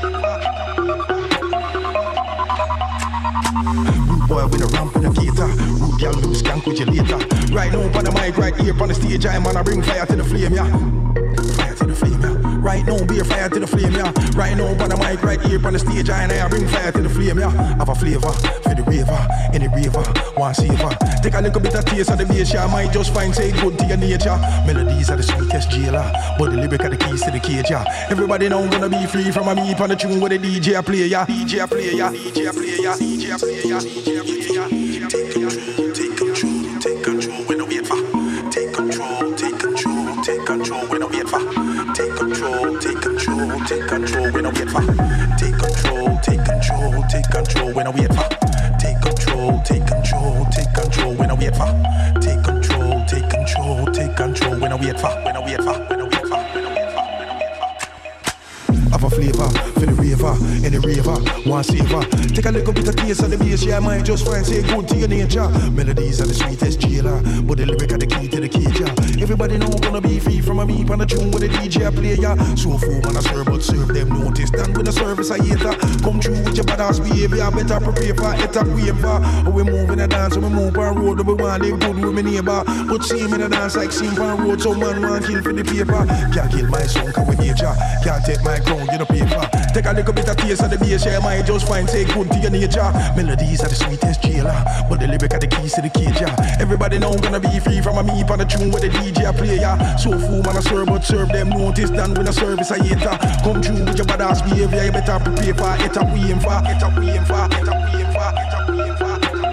Boy with a ramp and a gator, rude girl with a skank with you later. Right now on the mic, right here on the stage, I'm gonna bring fire to the flame, yeah. Fire to the flame, yeah. Right now, be a fire to the flame, yeah. Right now on the mic, right here on the stage, I bring fire to the flame, yeah. Have a flavor for the raver, any raver, one saver. Take a little bit of taste of the bass, yeah. Might just find say good to your nature. Melodies are the sweetest jailer, but the lyric are the keys to the cage, yeah. Everybody now gonna be free from a me on the tune with the DJ I play, yeah. DJ I play, yeah. DJ I play, yeah. DJ I play, yeah. DJ I play, yeah. Take control when I wait for. Take control when I wait for. Take control when I wait for. Take control when I wait for. Take control when I wait for. Take control when I wait for. Have a flavor for the raver, any raver, one saver. Take a little bit of taste of the bass, yeah, might just find say good to your nature. Melodies are the sweetest jailer, but the lyric are the key to the cage, yeah. Everybody know gonna be free from a me on the tune with the DJ I play, yeah. So fool man I serve, but serve them notice than when the service I hater. Come true with your badass behavior, better prepare for it up we aim for. We move in a dance, we move on road, we want live good with my neighbor. But see him in a dance like sing on road, so man want kill for the paper. Can't kill my song, cause we nature. Can't take my crown, you know paper. Take a little bit of taste of the bass, yeah, might just find say good to your nature. Melodies are the sweetest jailer, but the lyric are the keys to the cage, yeah. Everybody know I'm gonna be free from a me on the tune with the DJ I play, yeah. So fool man I serve, but serve them notice than when I service I hater. Come true with your badass behavior, you better prepare for it up we aim for, it up we aim for, it up we aim for, it up we aim for.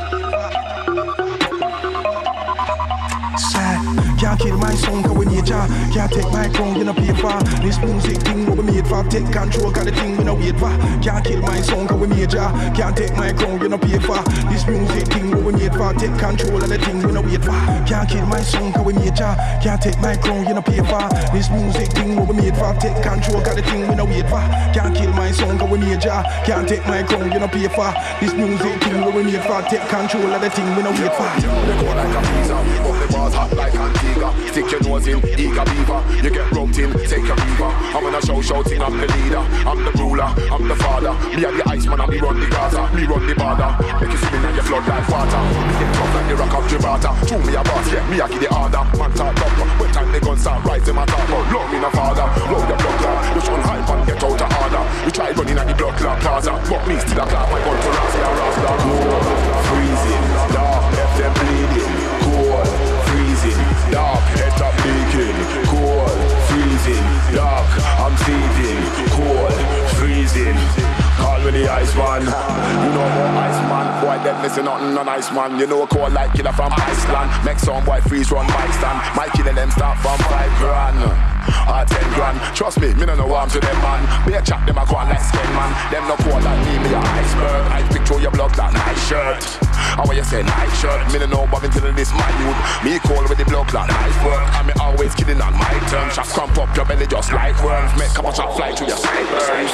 Can't kill my song cause we nature. Can't take my crown, you know pay for. This music thing what we made for. Take control cause the thing we no wait for. Can't kill my song cause we major. Can't take my crown, you know pay for. This music thing what we made for. Take control of the thing we no wait for. Can't kill my song cause we major. Can't take my crown, you know pay for. This music thing what we made for. Take control cause the thing we no wait for. Can't kill my song cause we major. Can't take my crown, you know pay for. This music thing what we made for. Take control of the thing we no wait for. They go like a pizza, up the bars hot like Antigua. Stick your nose in, eager beaver. You get roped in, take a beaver. I'm on a show shouting, I'm the leader. I'm the ruler, I'm the father. Me and the Iceman and me run the Gaza. Me run the border. Make you swim in your flood like water. Me get tough like the rock of Gibraltar. True me a boss, yeah, me a give the order. Man talk up, when time they gun start rising, my talk about love me no father. Love your blood clot, which one hype and get out of order. We try running at the blood clot plaza, but me still a clap my gun to Rasta. Cold, freezing, dark, left them bleeding. Cold, freezing, dark, head up leaking. Cold, freezing, dark, I'm seething. Cold, freezing. Call me the Iceman. You know more Iceman. Boy, dead missing nothing on Iceman. You know cold like killer from Iceland. Make some boy freeze run my stand. My killing them start from 5 grand or 10 grand. Trust me, me no know warm to them man. Be a chat them a go on like skin man. Them no cold like me a iceberg. I picture your blood like night shirt. How you say night shirt? Me no know but me telling this my youth. Me cold with the blood like night work. And me always kidding on my terms. Shot crump up your belly just like worms. Make couple shot fly to your sideburns.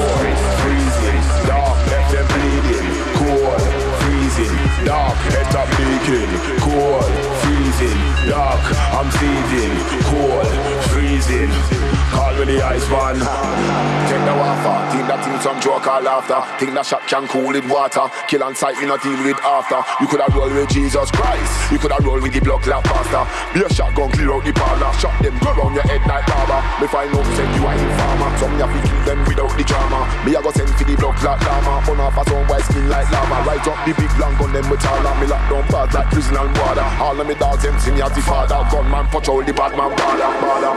Freezing, dark, left them bleeding. Cold, freezing, dark, head up leaking. Cold, freezing, dark, I'm seething. Cold, freezing. Call me the Iceman. Take the wafer, think that thing some joke or laughter. Think that shot can cool with water. Kill on sight, me not deal with after. You coulda roll with Jesus Christ. You coulda roll with the blood clot faster. Be a shotgun clear out the parlor. Shot them go round your head like barber. Me find out send you a informer. Some me have to kill them without the drama. Me a go send for the blood clot llama. On off a some white skin like lava. Right up the big blank on them with taller. Me lock down bad like prison and water. All of me dogs them see me as the father. Gunman patrol the bad man border.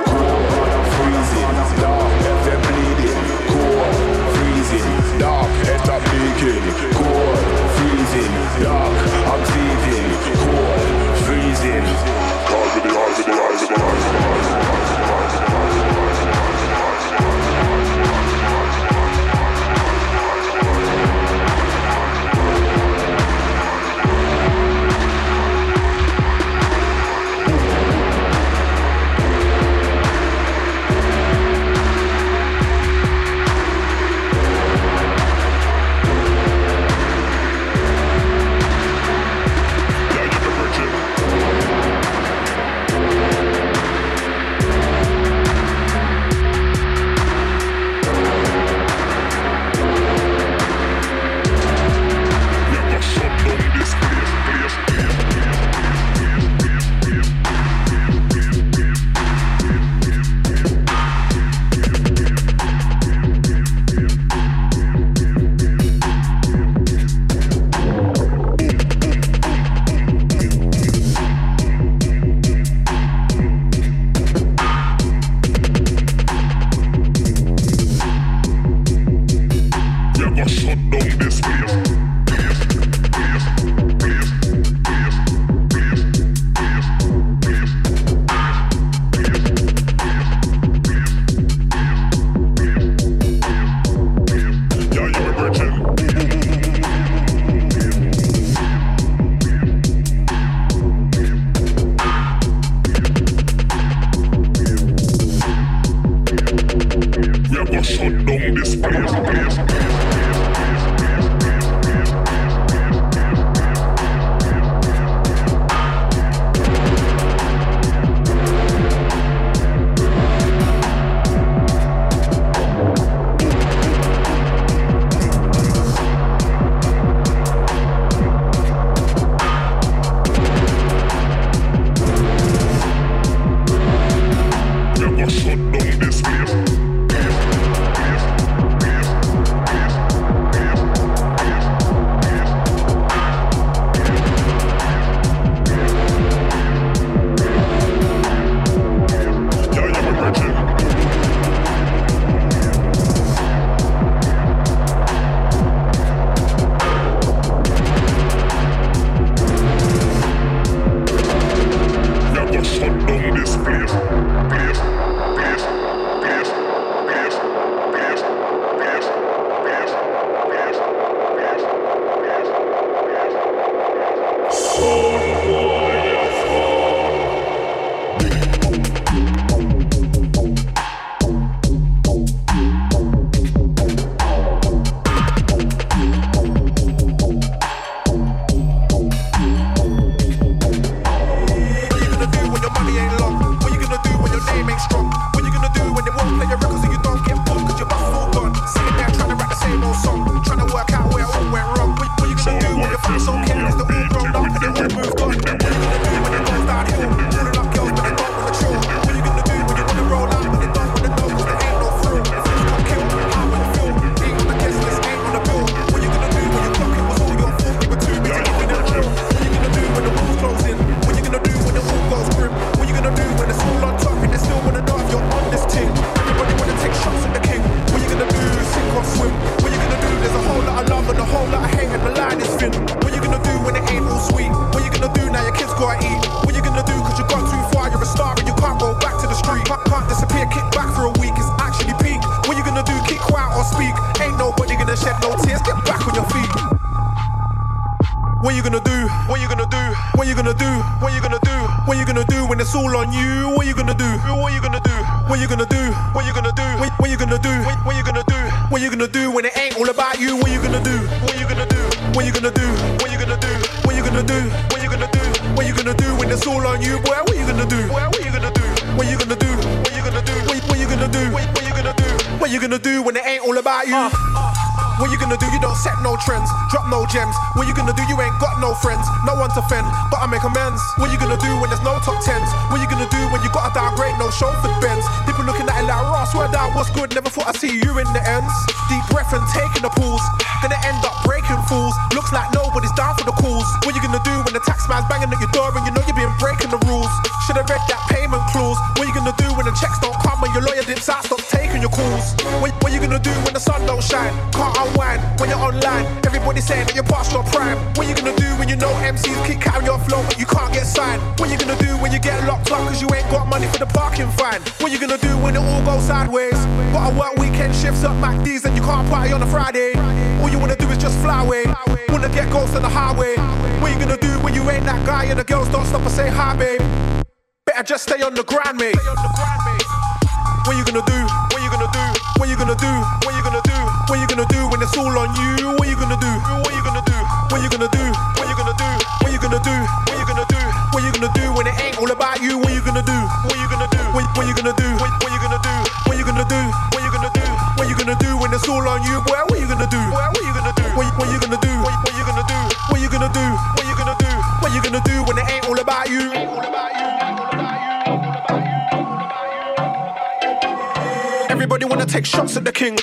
Freezing, dark, left them bleeding. Cold, freezing, dark, head up leaking. Cold, freezing, dark, I'm seething. Cold, freezing. Call me the Iceman. Gems. What you gonna do? You ain't got no friends, no one to offend, but I make amends. What you gonna do when there's no top tens? What you gonna do when you gotta downgrade, no chauffeur Benz? People looking at it like, raw, swear down, what's good? Never thought I'd see you in the ends. Deep breath and taking the pulls, gonna end up breaking fools. Looks like nobody's down for the calls. What you gonna do when the tax man's banging at your door and you know you've been breaking the rules? Should've read that payment clause. What you gonna do when the checks don't come and your lawyer dips out, stop taking your calls? What you gonna do when the sun don't shine? Can't unwind when you're online. Everybody saying that you're past your prime. What you gonna do when you know MCs keep carrying your flow but you can't get signed? What you gonna do when you get locked up cause you ain't got money for the parking fine? What you gonna do when it all goes sideways? Gotta work weekend shifts up MacD's and you can't party on a Friday. All you wanna do is just fly away. Wanna get ghosts on the highway. What you gonna do when you ain't that guy and the girls don't stop and say hi, babe? Better just stay on the grind, mate. What you gonna do? What you gonna do? What you gonna do? What you gonna do? What you gonna do when it's all on you? What you gonna do? What you gonna do? What you gonna do? What you gonna do? What you gonna do? What you gonna do? What you gonna do when it ain't all about you? What you gonna do? What you gonna do? What you gonna do? What you gonna do? What you gonna do? What you gonna do? What you gonna do when it's all on you? Boy, what you gonna do? What you gonna do? What you gonna do? What you gonna do? What you gonna do? What you gonna do? What you gonna do when it ain't all about you? Everybody wanna take shots at the king.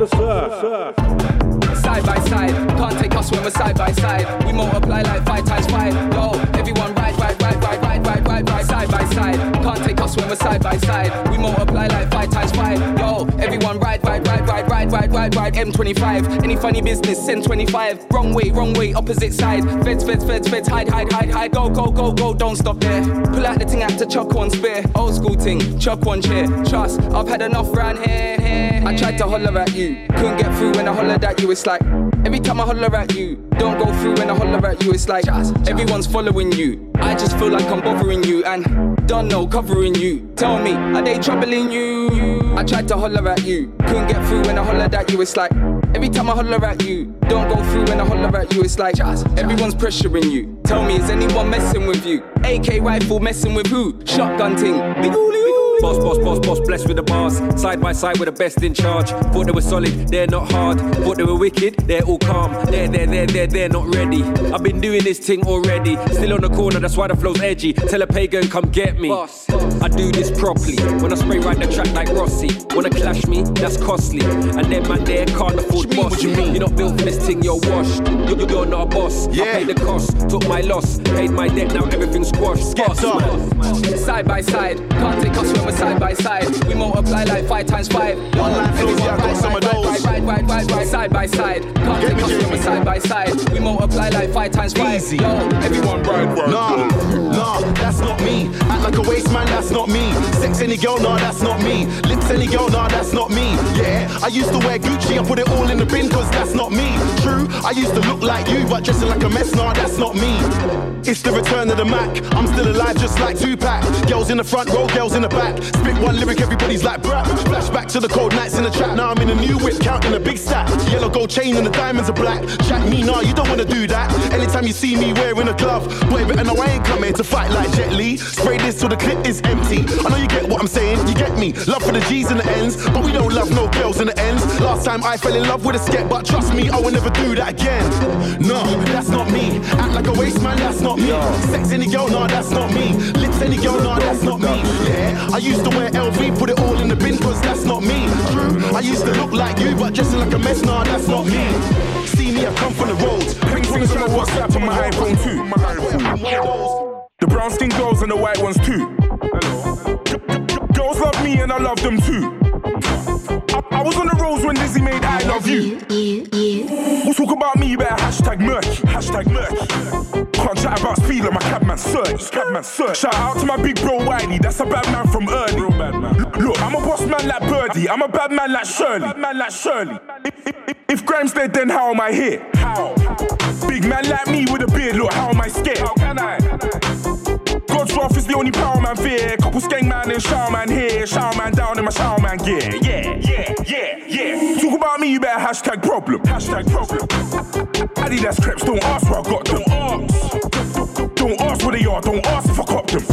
the surf. Side by side, can't take us when we're side by side. We multiply like 5 times 5. Yo, everyone ride. Side by side, can't take us when we're side by side. We multiply like 5 times 5. Yo, everyone ride. M25. Any funny business, send 25. Wrong way, opposite side. Feds, hide. Go, don't stop there. Pull out the thing out to chuck one spear. Old school thing, chuck one chair. Trust, I've had enough round here. I tried to holler at you, couldn't get through when I hollered at you. It's like every time I holler at you, don't go through when I holler at you. It's like everyone's following you. I just feel like I'm bothering you and don't know covering you. Tell me, are they troubling you? I tried to holler at you, couldn't get through when I hollered at you. It's like every time I holler at you, don't go through when I holler at you. It's like everyone's pressuring you. Tell me, is anyone messing with you? AK rifle messing with who? Shotgun ting. Big Boss, blessed with the bars. Side by side with the best in charge. Thought they were solid, they're not hard. Thought they were wicked, they're all calm. They're not ready. I've been doing this thing already. Still on the corner, that's why the flow's edgy. Tell a pagan, come get me. I do this properly. When I spray right the track like Rossi. Wanna clash me, that's costly. And then man there can't afford boss. You're not built for this thing, you're washed. You're not a boss. I paid the cost, took my loss. Paid my debt, now everything's squashed. Side by side, can't take us when we're side by side. We multiply like 5 times 5. Online flows, yeah, I got some of those. Ride, side by side. Can't take us when we're side by side. We multiply like 5 times 5. Easy. Yo, everyone ride. Nah, that's not me. Act like a waste man, that's not me. Sex any girl, nah, that's not me. Lips any girl, nah, that's not me. Yeah, I used to wear Gucci, I put it all in the bin, cause that's not me. True, I used to look like you, but dressing like a mess, nah, that's not me. It's the return of the Mac. I'm still alive just like Tupac. Girls in the front row, girls in the back. Spit one lyric, everybody's like brap. Flashback to the cold nights in the trap. Now I'm in a new whip, counting a big stack. Yellow gold chain and the diamonds are black. Jack me, nah, you don't wanna do that. Anytime you see me wearing a glove, boy, better know I ain't coming to fight like Jet Li. Spray this till the clip is empty. I know you get what I'm saying, you get me. Love for the G's and the N's, but we don't love no girls in the ends. Last time I fell in love with a sket, but trust me, I will never do that again. No, that's not me. Act like a waste man, that's not me. Sex any girl, nah, that's not me. Lips any girl, nah, that's not me. Yeah, I used to wear LV, put it all in the bin, cause that's not me. True, I used to look like you, but dressing like a mess, nah, that's not me. See me, I come from the roads. Bring things on my WhatsApp on my iPhone too. The brown skin girls and the white ones too. Girls love me and I love them too. I was on the roads when Dizzy made I Love You. We'll talk about me, better hashtag murky. Can't chat about speed like my cabman search. Shout out to my big bro Wiley, that's a bad man from early. Look, I'm a boss man like Birdie, I'm a bad man like Shirley. If Grime's dead, then how am I here? How? Big man like me with a beard, look, how am I scared? How can I? God's wrath is the only power man fear. Couple skeng man and shower man here. Shower man down in my shower man gear. Yeah. Talk about me, you better hashtag problem. Adidas crepes, don't ask where I got them. Don't ask where they are, don't ask if I cop them.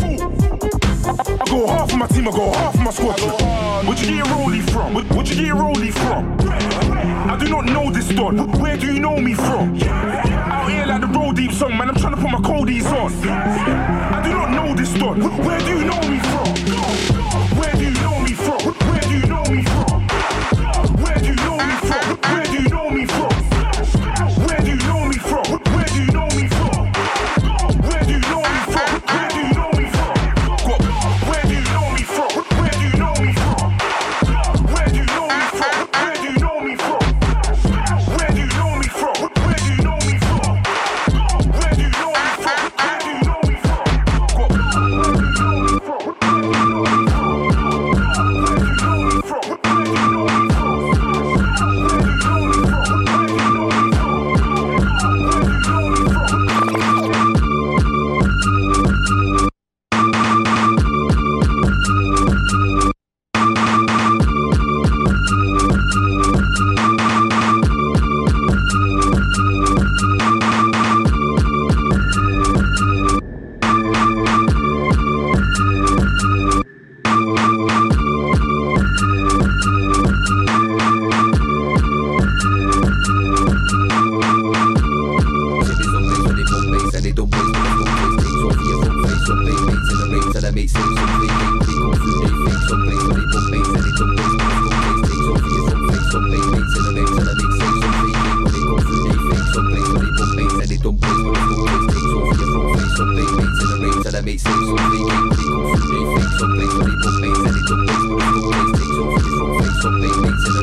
I go half of my team, I go half of my squad. Where'd you get your rollie from? I do not know this don. Where do you know me from? Out here like the Roll Deep song, man, I'm trying to put my coldies on. I do not know this don. Where do you know me from? Where do you know me from? Where do you know me from? Where do you know me from? Where do you know me from? Where do you know me from? Where do you know me from? Where do you know me from? Where do you know me from? Where do you know me from? Where do you know me from? Where do you know me from? Where do you know me from? Where do you know me from? Where do you know me from? Where do you know me from? Where do you know me from?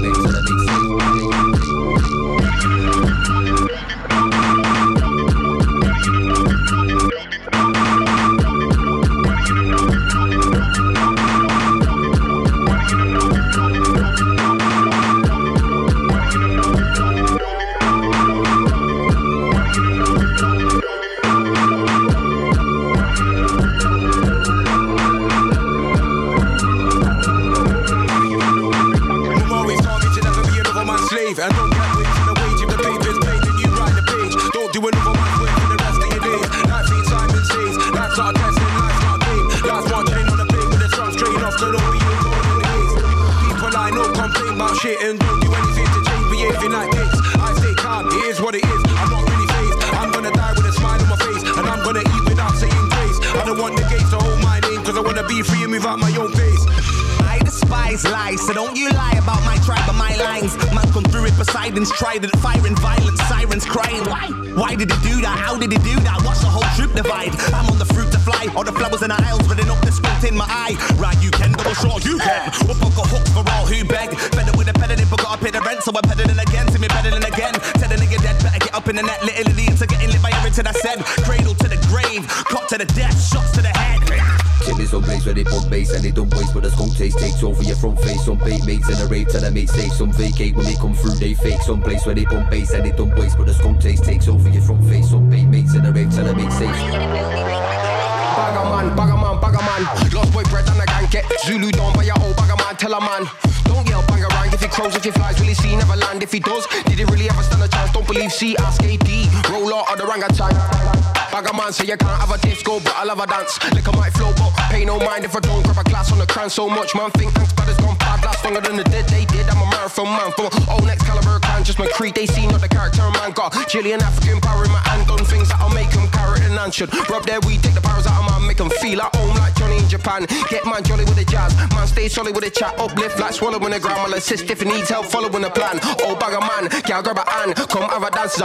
Trident, firing, violent sirens crying. Why did he do that? How did he do that? What's the whole trip divide? I'm on the fruit to fly, all the flowers in the aisles, running up the squint in my eye. Right, you can, double short, you can. Up, I've got hooks for all who beg. Fed up with the pedaling, but gotta pay the rent, so I'm pedaling again. See me pedaling again. Tell the nigga dead, better get up in the net. Literally into getting lit by everything I said. Cradle to the grave, caught to the death, shots to the head. Till there's some place where they pump bass and they don't waste, but the skunk taste takes over your front face. Some bait mates in a rave, tell them mates safe. Some vacate when they come through, they fake. Some place where they pump bass and they don't waste, but the skunk taste takes over your front face. Some bait mates in a rave, tell them mates safe. Bagaman, bagaman, bagaman. Lost boy bread and I can't get Zulu down by your old bagaman. Tell a man, don't yell bang around. If he crows, if he flies, will he see never land? If he does, did he really ever stand a chance? Don't believe C, ask AD. Roll out of the orangutan. Bagaman say you can't have a disco, but I'll have a dance. Lick a might flow, but pay no mind if I don't grab a glass on the crown. So much man think Hanks Brothers gone bad, last longer than the dead they did. I'm a marathon man from old next caliber clan, just my creed. They see not the character man. Got Chilean African power in my hand, done things that'll make them carrot and ant should rub their weed, take the powers out of man, make them feel at home like Johnny in Japan. Get man jolly with the jazz, man stay solid with the chat, uplift like swallowing the ground. I'll assist if he needs help following the plan. Oh Bagaman, girl grab a hand, come have a dance.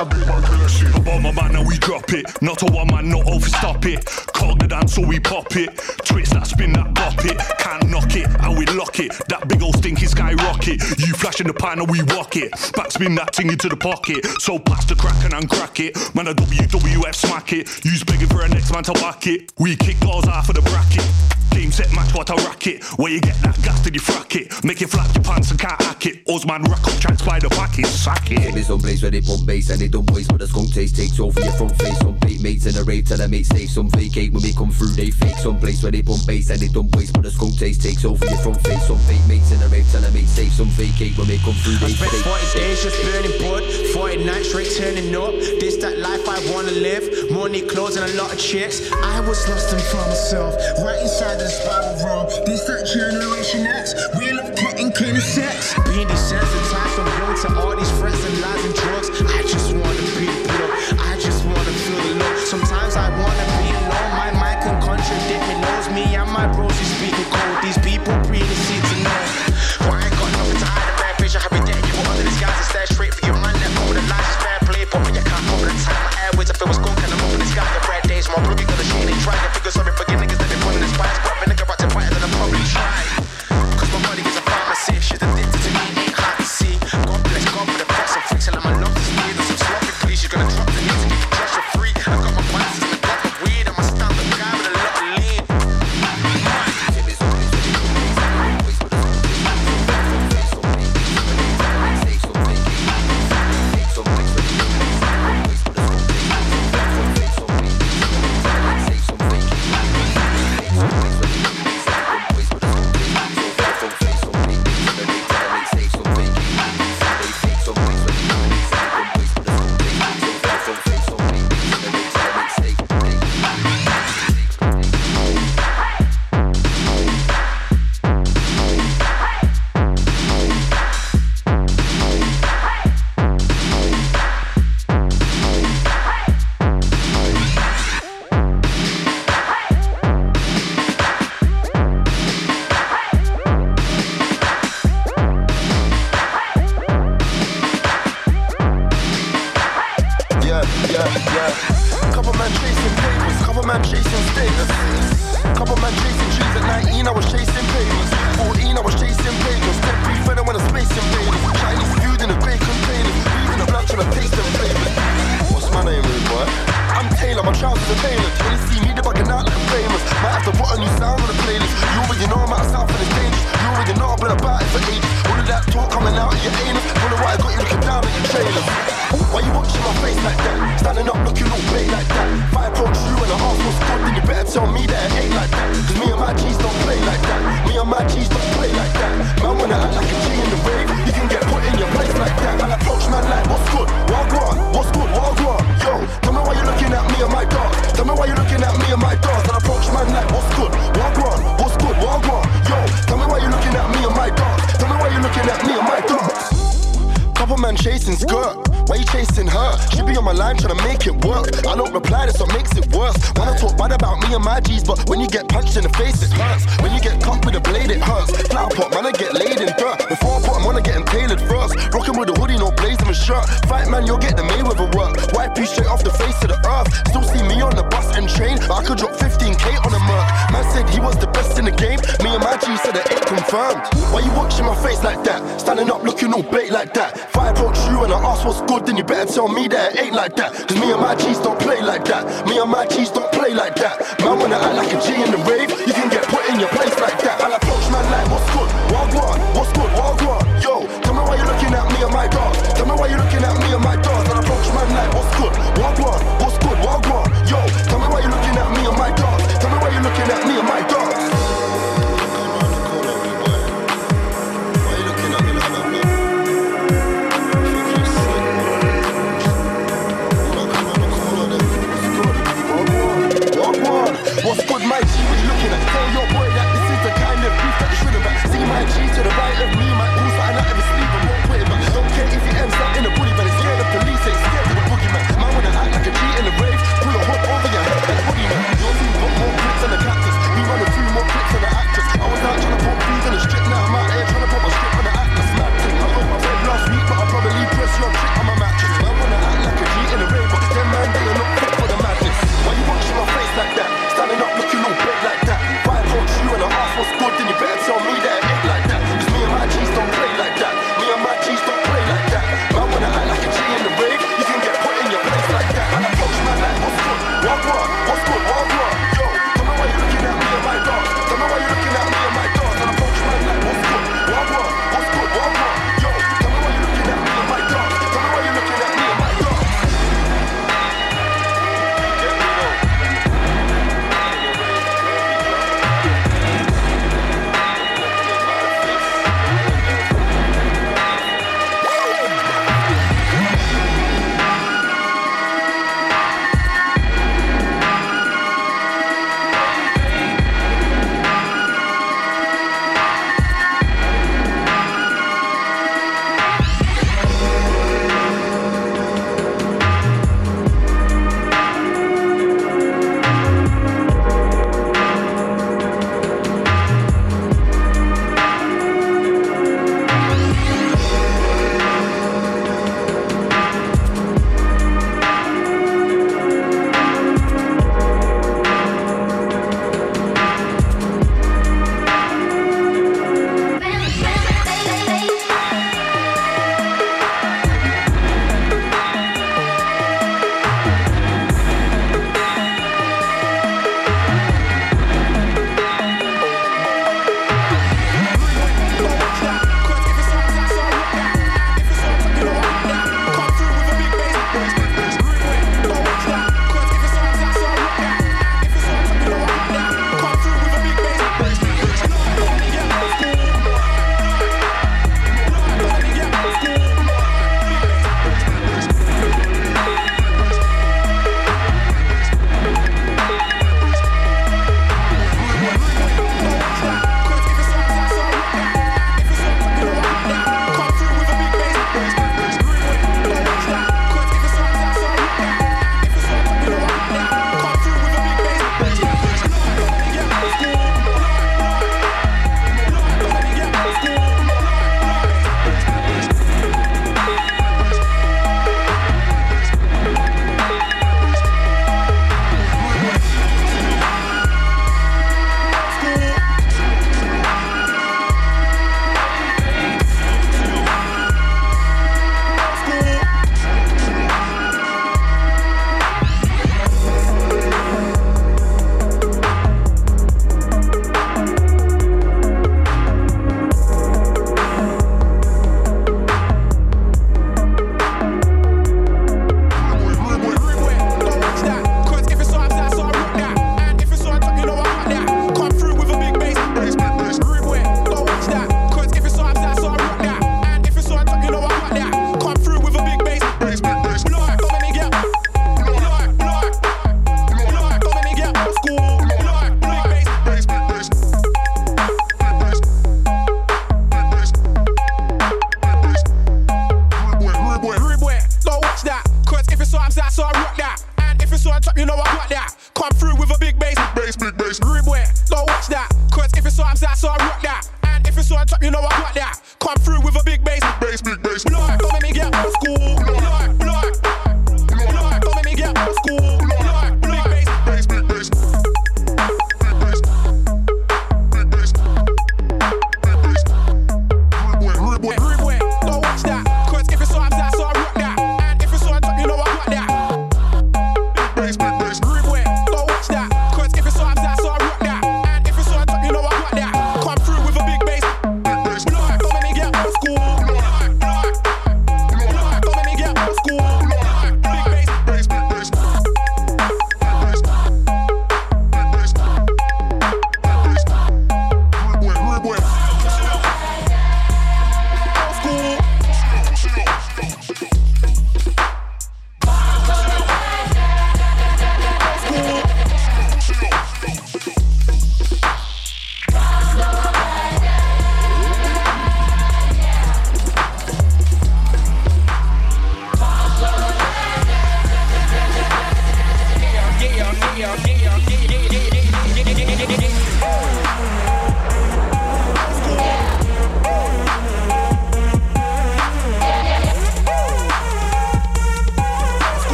About my man, now we drop it. Not a one man, not over, stop it. Clock the dance, so we pop it. Twist that, spin that, bop it. Can't knock it, and we lock it. That big old stinky skyrocket. You flash in the pan and we walk it. Backspin that thing into the pocket. So pass the crack and uncrack it. Man, a WWF smack it. You's begging for a next man to whack it. We kick goals off of the bracket. Game set match, what a racket. Where you get that gas, till you frack it. Make you flap your pants and can't hack it. Osman rack up, tracks by the packet, sack it. There's some place where they pump bass and they don't waste, but the skunk taste takes over your front face. Some bait mates in a rave, tell them mates safe. Some vacate when we come through, they fake. Some place where they pump bass and they don't waste, but the skunk taste takes over your front face. Some bait mates in a rave, tell them mates safe. Some vacate when they come through, they fake. 40 days just burning wood, 40 nights straight turning up. This that life I wanna live. More need clothes and a lot of chicks. I was lost and found myself right inside the spiral room. This that generation X, real up cutting clean of sex. Being desensitized from young to all these friends and lies and drugs. I just wanna be pure, I just wanna feel the love. Sometimes I wanna be alone, my mind can contradict me. Knows me and my bros is speaking cold. These people really seem to know. Well, I ain't got nothing to hide, a bad bitch, I have been dead. You put under this guise and stare straight for your man. Let go of the lies, it's fair play, but when you can't over the time, my airways, if it was gone, can I move in the sky? The red days, my bloody gonna sheen and try. I figure sorry for your niggas that been running the spies, but I've been nigga about to fight and I'm probably try. Cause my body is a pharmacy, she's addicted to me, ain't hard to see. God bless God for the best, I'm fixing like my love is near. There's some sloppy please, she's gonna drop the music, keep the pressure free. I got my vices and I got my weed, I'm a stand-up guy with a lot of lean. Couple man chasing trees at 19, I was chasing papers. 14, I was chasing papers. Step 3 fed when a space invaders. Chinese food in a grey containers. Breathing the blood trying to taste them flavors. What's my name, rude boy? I'm Taylor, my trousers are tailored. When you see me, they're bugging out like I'm famous. Might have to put a new sound on the playlist. You already know I'm out south and it's dangerous. You already know I've been about it for ages. All of that talk coming out of your anus. Wonder why I got you looking down at your trailers. Why you watching my face like that? Standing up looking all bait like that. If I approach you and I ask what's good, then you better tell me that it ain't like that. Cause me and my G's don't play like that. Me and my G's don't play like that. Man wanna act like a G in the rave. You can get put in your place like that. I'll approach man like, what's good? What go on? What's good? What go on? Yo, tell me why you looking at me and my dogs. Tell me why you looking at me and my dogs. I'll approach man like, what's good? What go on? What's good? What go on? Yo, tell me why you looking at me and my dogs. Tell me why you looking at me and my dogs. Couple man chasing skirt. Why you chasing her? She be on my line trying to make it work. I don't reply, that's what makes it worse. Wanna talk bad about me and my G's, but when you get punched in the face, it hurts. When you get cut with a blade, it hurts. Flower pot, man, I get laid in dirt. Before I put them on, I get them tailored first. Rocking with a hoodie, no blazer and shirt. Fight man, you'll get the Mayweather work. Wipe you straight off the face of the earth. Still see me on the bus and train, but I could drop 15k on a merc. Man said he was the best in the game. Me and my G said it ain't confirmed. Why you watching my face like that? Standing up looking all bait like that. If I approach you and I ask what's good, then you better tell me that it ain't like that. Cause me and my G's don't play like that. Me and my G's don't play like that. Man wanna act like a G in the rave. You can get put in your place like that. I'll approach man like, what's good? What go on? What's good? What go on? Yo, tell me why you looking at me and my dogs. Tell me why you looking at me and my dogs. I'll approach man like, what's good? What go on? What's good? What go on? Yo, tell me why you looking at me and my dogs. Tell me why you looking at me and my dogs. What's good, my G? What you looking at? Tell your boy that this is the kind of beef that you shouldn't back. See my G to the right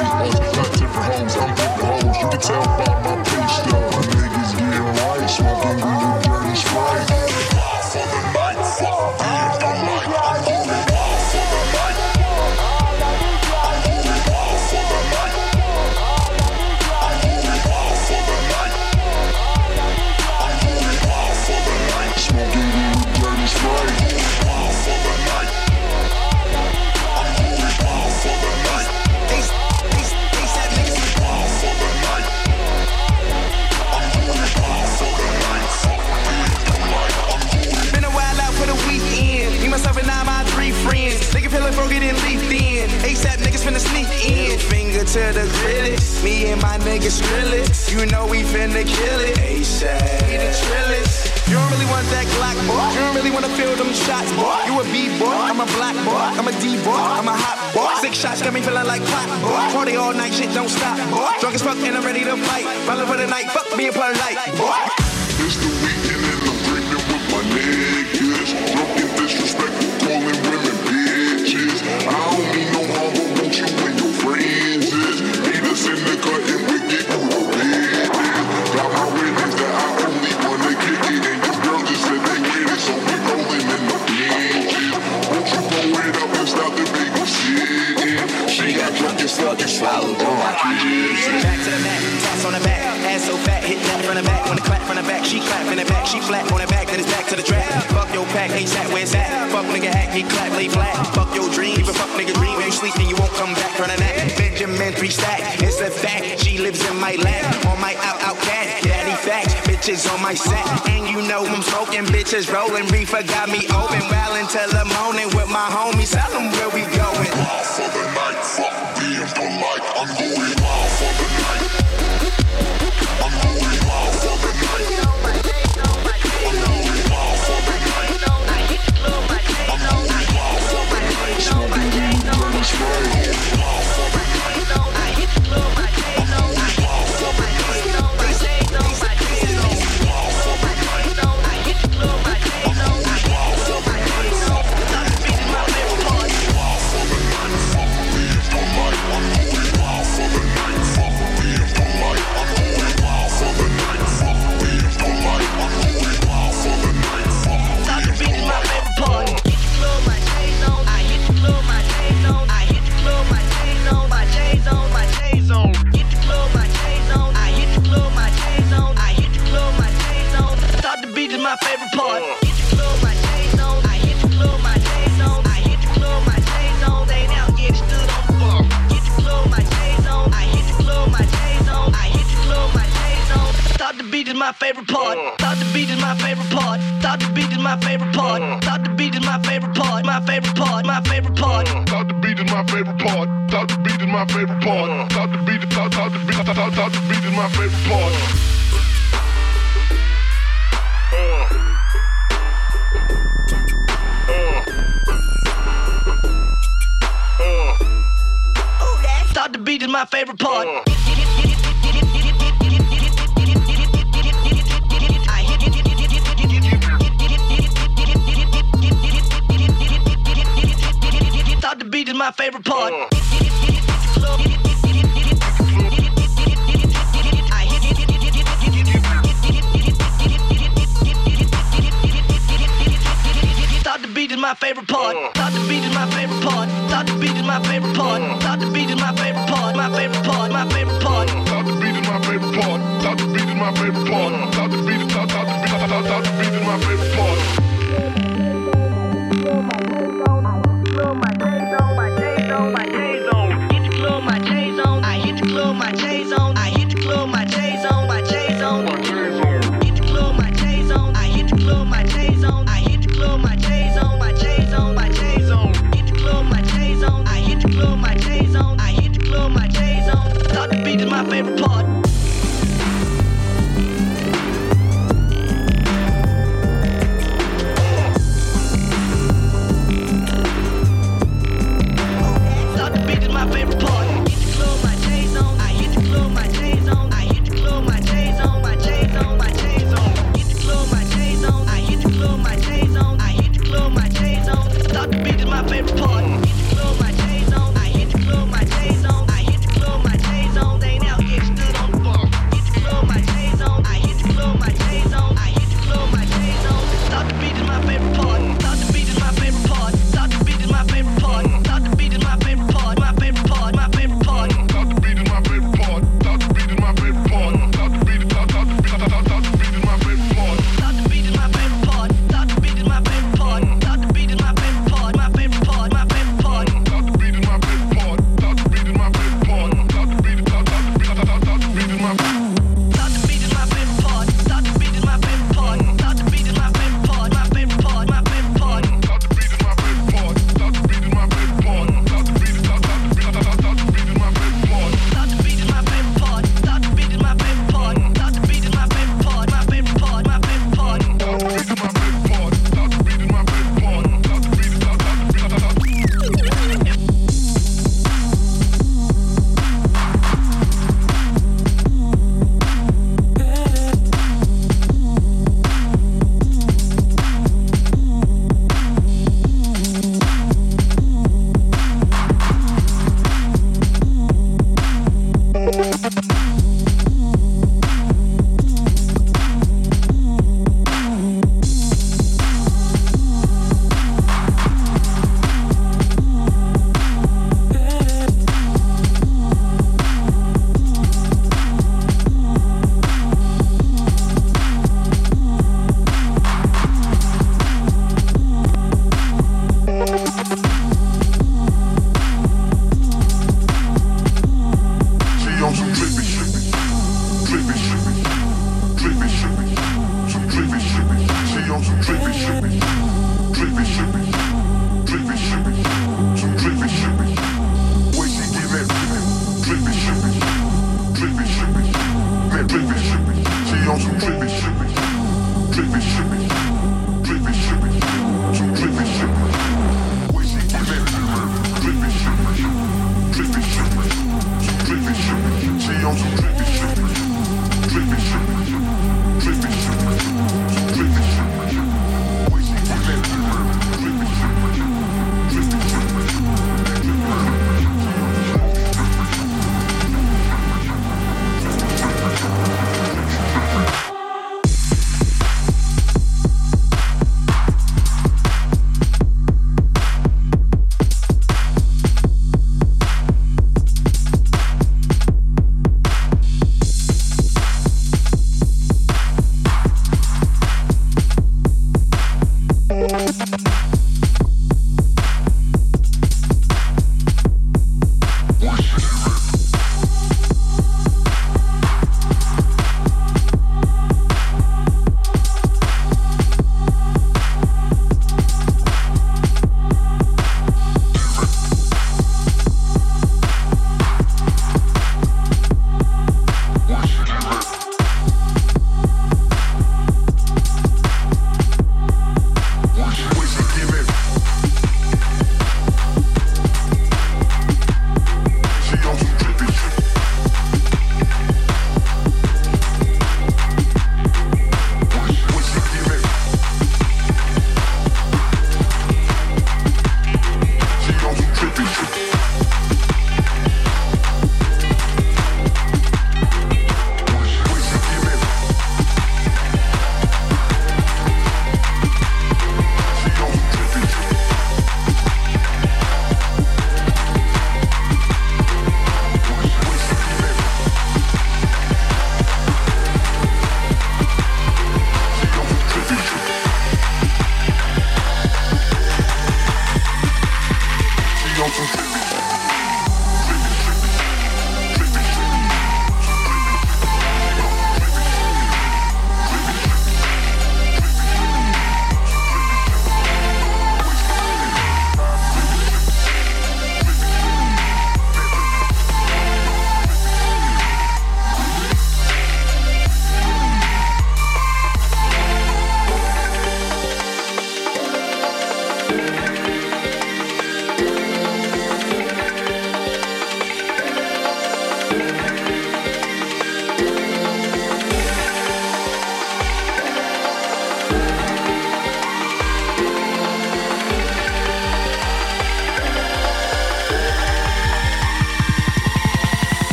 Got different homes, I'm different hoes. You can tell by my pay stub. My niggas getting right, smoking weed and dirty Sprite. For the night, fuck being the light. I'm going wild for the night. I'm going wild for the night. I'm going wild for the night. I'm going wild for the night. Smoking weed and dirty Sprite. Wild for the night. I'm going wild for the night. They said niggas wild for the night. I'm going wild for the night. Fuck being the light. I'm going. Been a while out for the weekend. Me, myself, and I, my 3 friends. Nigga feeling broken and leafed in. ASAP niggas finna sneak in. Finger to the grillest. Me and my niggas grillest. You know we finna kill it. ASAP. We the trillest. You don't really want that Glock, boy. You don't really wanna feel them shots, boy. You a B-boy, I'm a black boy. I'm a D-boy, I'm a hot boy. 6 shots got me feeling like pop, boy. Party all night, shit don't stop, boy. Drunk as fuck and I'm ready to fight. Ballin' for the night, fuck being polite, boy. It's the weekend and I'm drinking with my niggas. Drunk and disrespectful, calling women bitches. I don't mean no harm, but won't you and your friends is? Meet us in the cut and we get who the bed is. Got my witness that I only wanna kick it. And your girl just said they with it, so we rolling in the bitches. Won't you blow it up and stop the big shit? She got drunk and slugged and swallowed all my kisses. Back to the mat, toss on the back, ass so fat, hit that from the back. When the clap from the back, she clap in the back, she flat on the back, then it's back to the track. Fuck your pack, ASAP, where's that? Fuck nigga act, he clap, lay flat. Fuck your dream, even fuck nigga dream. When you sleep, then you won't come back, running that. Benjamin 3 stack, it's a fact. She lives in my lap, on my out cat. Daddy facts, bitches on my set. And you know I'm smoking, bitches rolling. Reefer got me open, well until the morning with my homies. Tell them where we going. Wild for the night, fuck being polite. I'm going wild for the night. I'm going wild for the night. I'm going wild for the night. I'm going wild for the night. Smoking weed and dirty Sprite. Wild for the night. I'm going wild for the night. They say wild for the night. I'm going wild for the night. My favorite part. Hit the club, my chains on. I hit the club, my chains on. I hit the club, my chains on. They now get stood on the bar. Hit the club, my chains on. I hit the club, my chains on. I hit the club, my chains on. Thought the beat is my favorite part. Thought the beat is my favorite part. Thought the beat is my favorite part. Thought the beat is my favorite part. My favorite part. My favorite part. Thought the beat is my favorite part. Thought the beat is my favorite part. Thought the beat is my favorite part. Thought the beat is my favorite part. Thought the beat is my favorite part. Thought the beat is my favorite part. Thought the beat is my favorite part. Thought the beat is my favorite part. Thought the beat is my favorite part. My favorite part. My favorite part. Thought the beat is my favorite part. Thought the beat is my favorite part. Thought the beat is my favorite part. My favorite part. Thought the beat is my favorite part. Hit the club, my chains on. I hit the on some trippy shit. Trippy shit. Trippy shit. Some trippy shit. Wait, she give it. Trippy shit. Trippy shit. Some trippy shit. She on some trippy shit. Trippy shit. Trippy shit. Some trippy shit. Wait, she give it. Trippy shit. Trippy shit.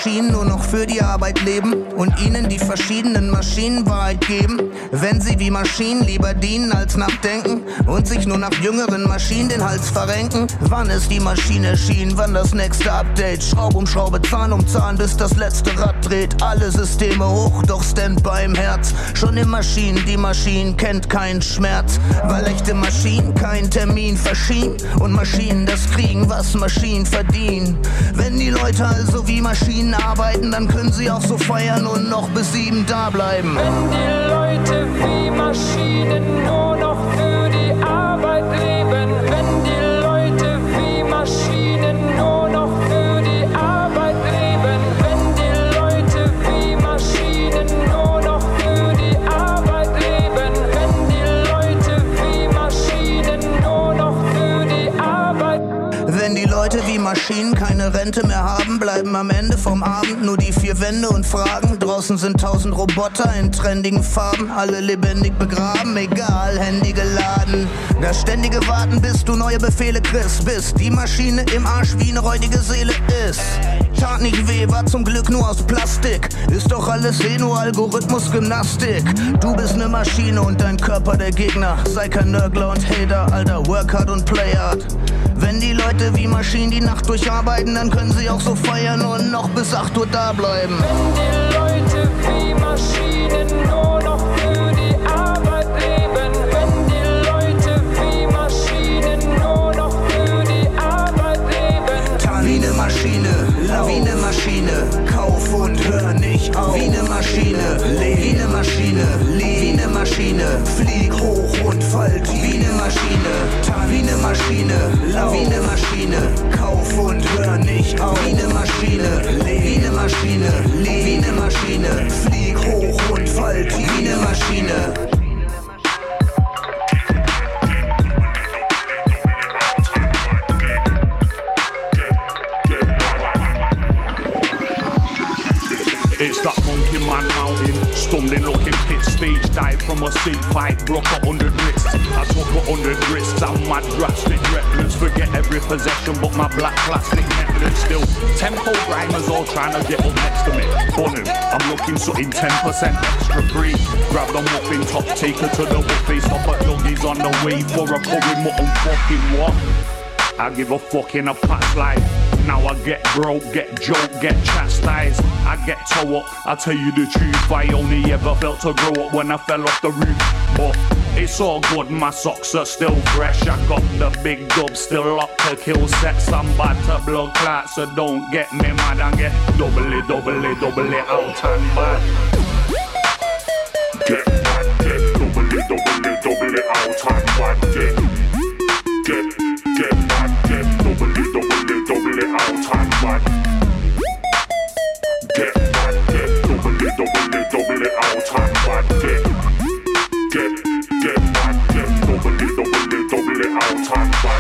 Maschinen nur noch für die Arbeit leben und ihnen die verschiedenen Maschinen Wahrheit geben. Wenn sie wie Maschinen lieber dienen als nachdenken und sich nur nach jüngeren Maschinen den Hals verrenken. Wann ist die Maschine erschienen? Wann das nächste Update? Schraube um Schraube, Zahn um Zahn, bis das letzte Rad dreht. Alle Systeme hoch, doch Standby im Herz. Schon in Maschinen, die Maschinen kennt keinen Schmerz. Weil echte Maschinen keinen Termin verschieben und Maschinen das kriegen, was Maschinen verdienen. Wenn die Leute also wie Maschinen arbeiten, dann können sie auch so feiern und noch bis 7 da bleiben. Wenn die Leute wie Maschinen nur noch für die Arbeit leben, wenn die Leute wie Maschinen nur noch für die Arbeit leben, wenn die Leute wie Maschinen nur noch für die Arbeit leben, wenn die Leute wie Maschinen nur noch für die Arbeit. Wenn die Leute wie Maschinen keine Rente mehr haben, bleiben am Ende vom Abend nur die 4 Wände und fragen. Draußen sind 1000 Roboter in trendigen Farben, alle lebendig begraben, egal, Handy geladen. Das ständige Warten, bis du neue Befehle kriegst, bis die Maschine im Arsch wie eine räudige Seele ist. Tat nicht weh, war zum Glück nur aus Plastik. Ist doch alles nur Algorithmus-Gymnastik. Du bist ne Maschine und dein Körper der Gegner. Sei kein Nörgler und Hater, Alter, work hard und play hard. Wenn die Leute wie Maschinen die Nacht durcharbeiten, dann können sie auch so feiern und noch bis 8 Uhr da bleiben. Wenn die Leute wie Maschinen nur noch für die Arbeit leben, wenn die Leute wie Maschinen nur noch für die Arbeit leben. Wie ne Maschine, wie ne Maschine, kauf und hör nicht auf. Wie ne Maschine, wie ne Maschine, wie ne Maschine, flieg hoch und fall tief. Wie ne Maschine, wie ne Maschine, wie ne Maschine, kauf und hör nicht auf. Wie ne Maschine, wie ne Maschine, wie ne Maschine, flieg hoch und fall tief. Wie ne Maschine. It's that monkey man mountain, stumbling looking pit stage dive from a sig fight, broke 100 wrists. I took 100 risks, I'm mad drastic, reckless, forget every possession but my black plastic necklace. Still, tempo grinders all trying to get up next to me. Funny, I'm looking something 10% extra free. Grab the muffin top, take her to the buffet, stop at Yogi's on the way for a curry mutton fucking what? I give a fuck in a past life. Now I get broke, get joked, get chastised. I get toe up, I tell you the truth. I only ever felt to grow up when I fell off the roof. But it's all good, my socks are still fresh. I got the big dub still up to kill sets. I'm bad to blood clot, so don't get me mad and get double it out and bad. Get mad, get double it out and bad. Get mad, get double it out and bad. Get mad, get double it out and bad. Get mad, get double it out and bad.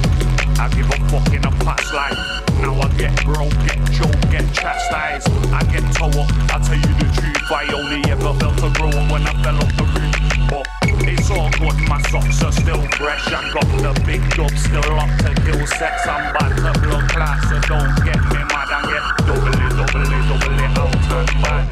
I give a fuck in a past life. Now I get broke, get joked, get chastised. I get Jack got the big job, still up to kill sex. I'm about to blow class, so don't get me mad and get double it out and back.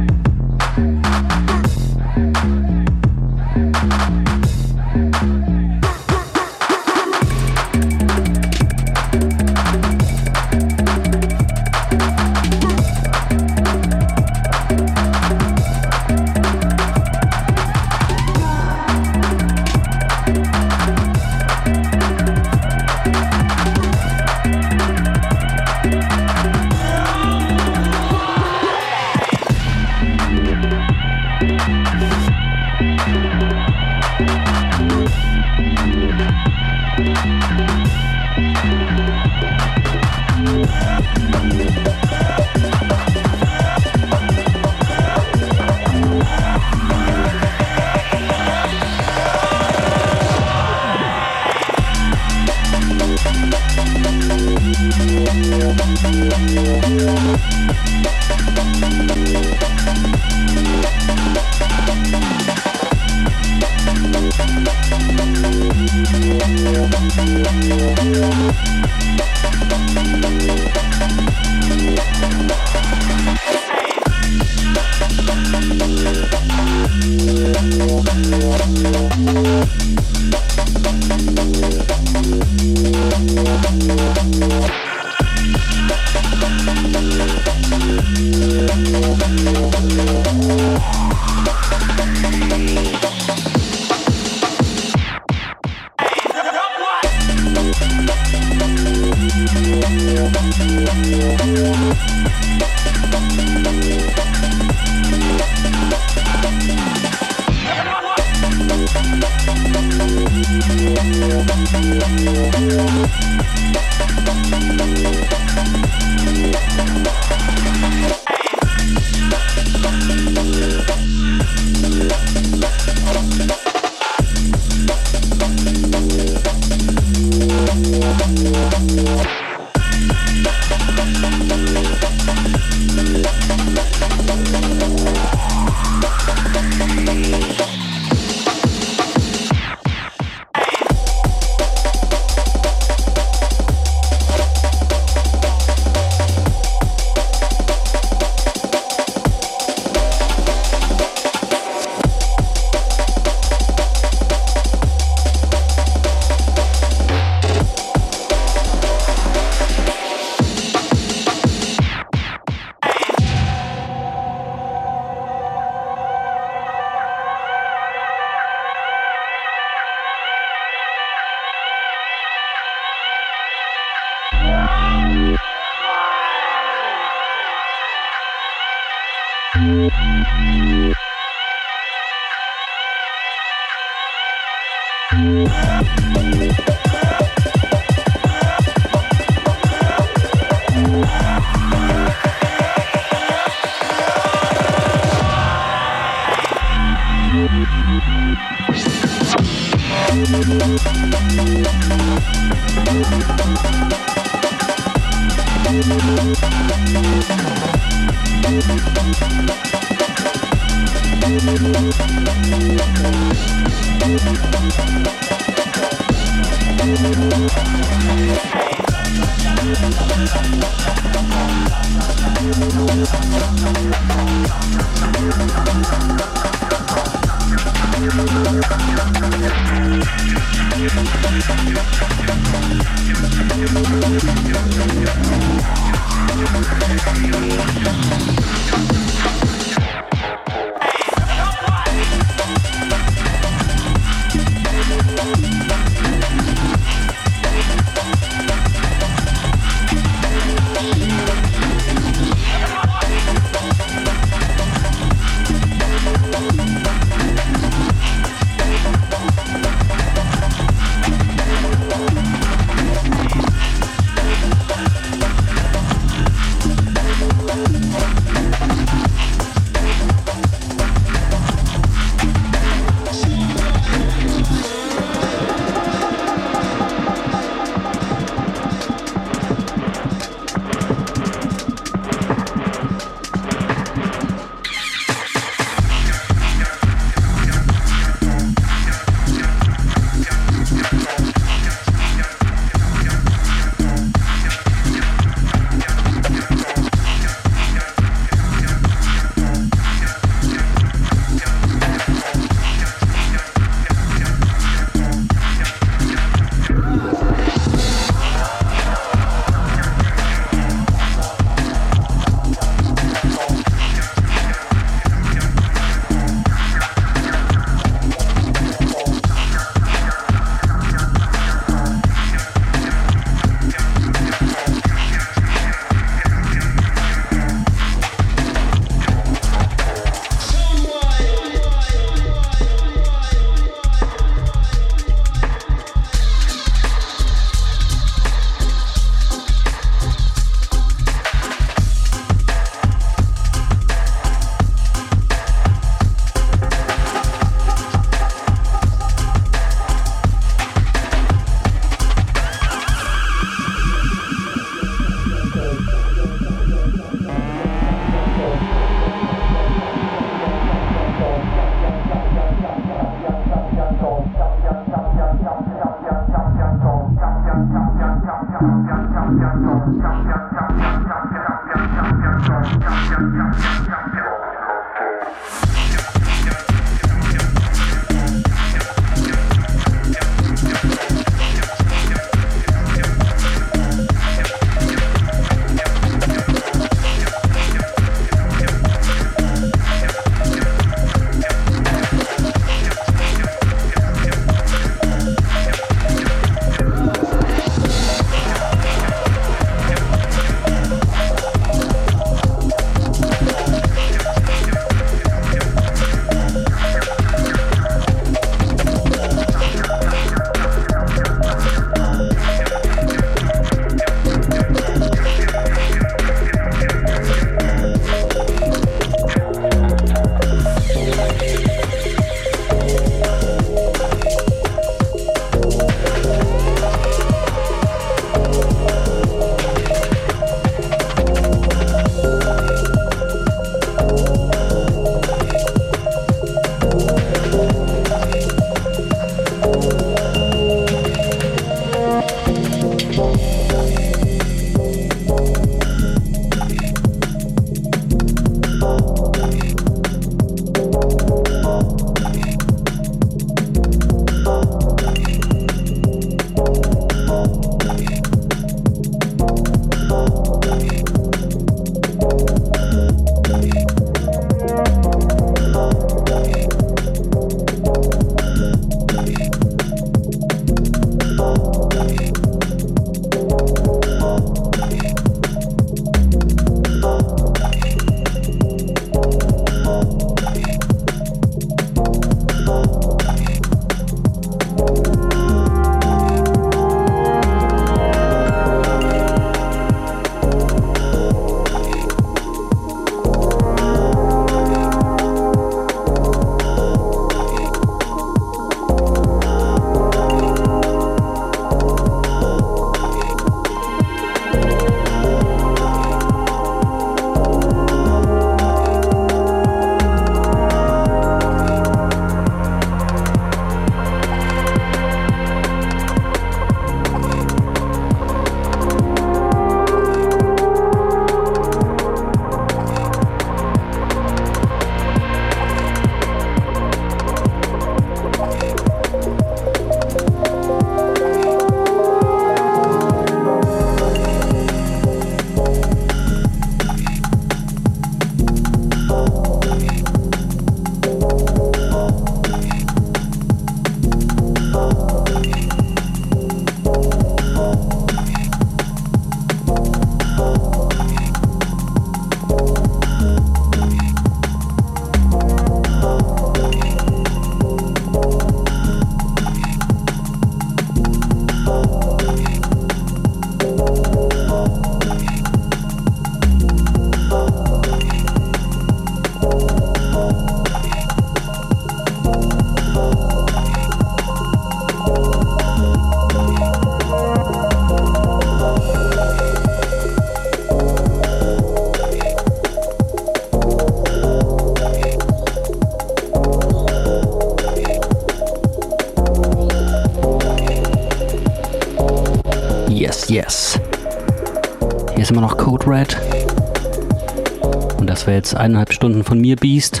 yes. Hier ist immer noch Code Red. Und das wäre jetzt 1,5 Stunden von mir, Beast.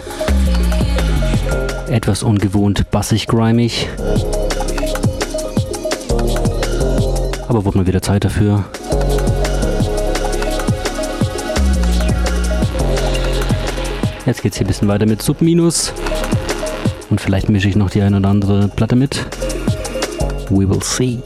Etwas ungewohnt bassig, grimig. Aber wurde mal wieder Zeit dafür. Jetzt geht's hier ein bisschen weiter mit Sub Minus. Und vielleicht mische ich noch die eine oder andere Platte mit. We will see.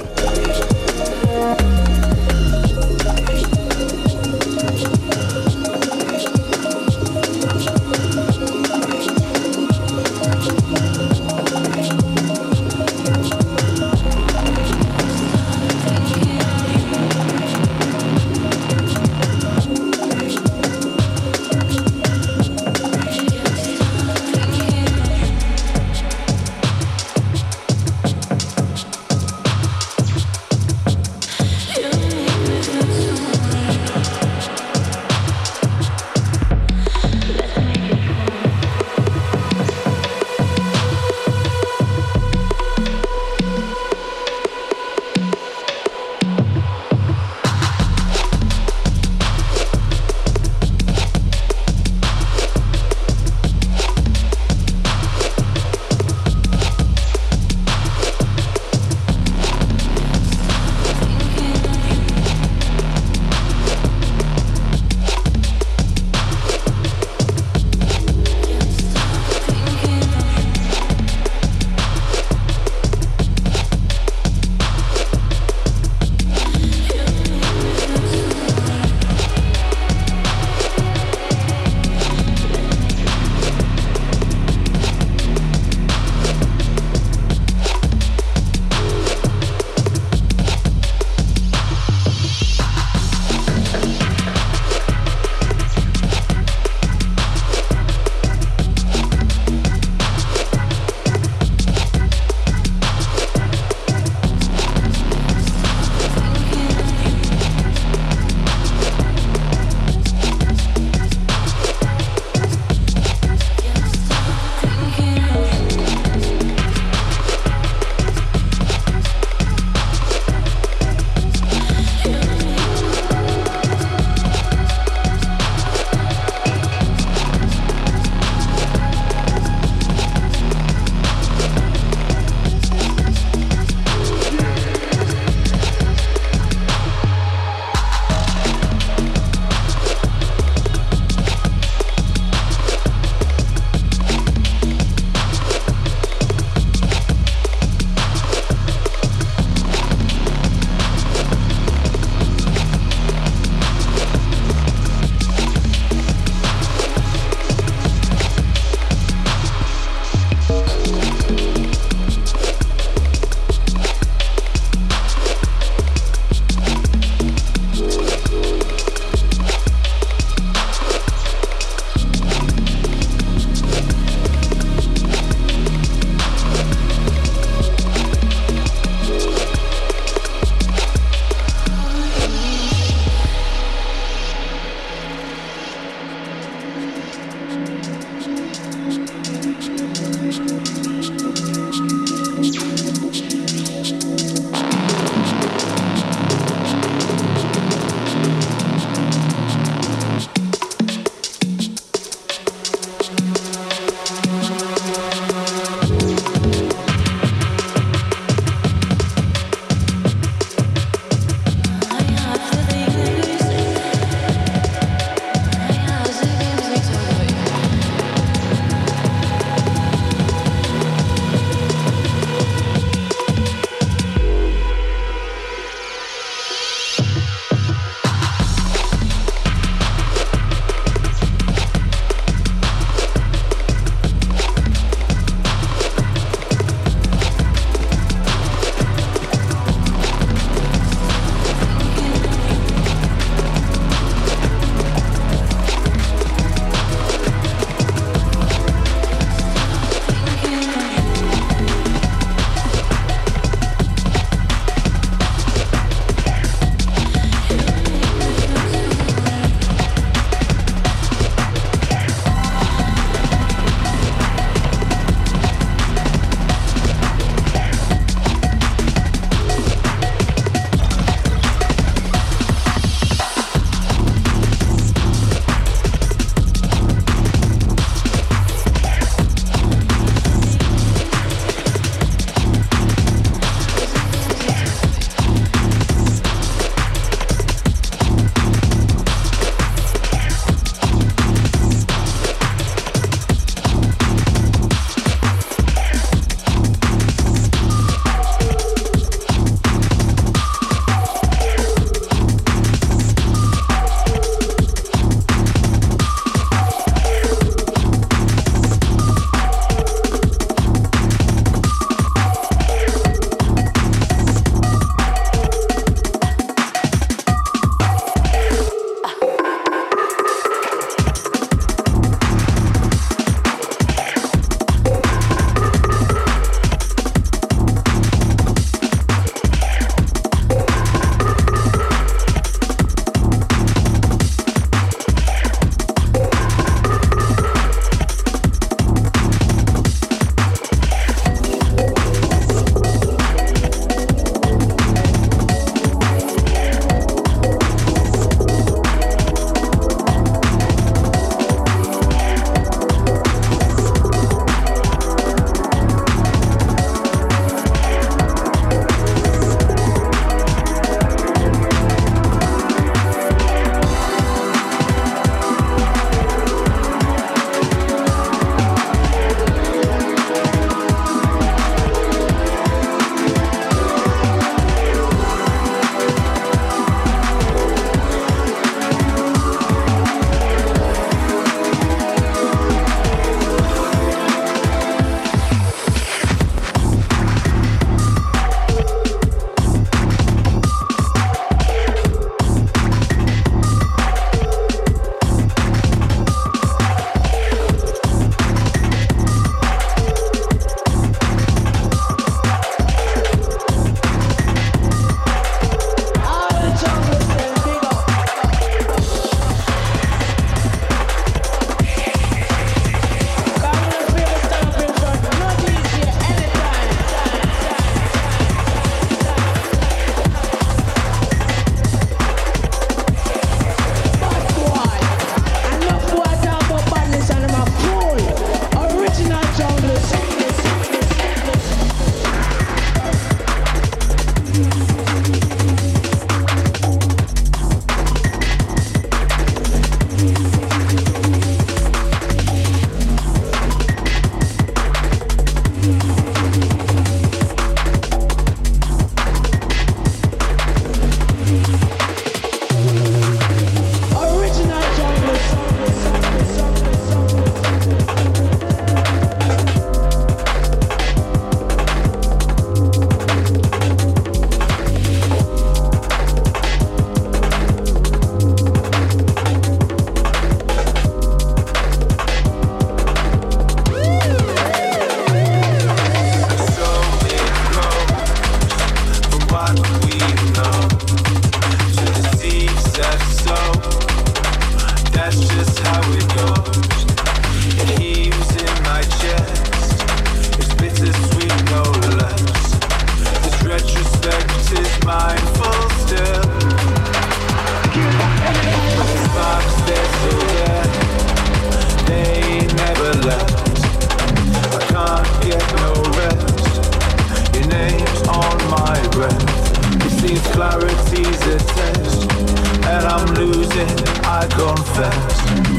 on my breath. It seems clarity's a test, and I'm losing, I confess.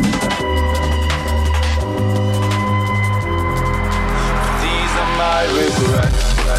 These are my regrets.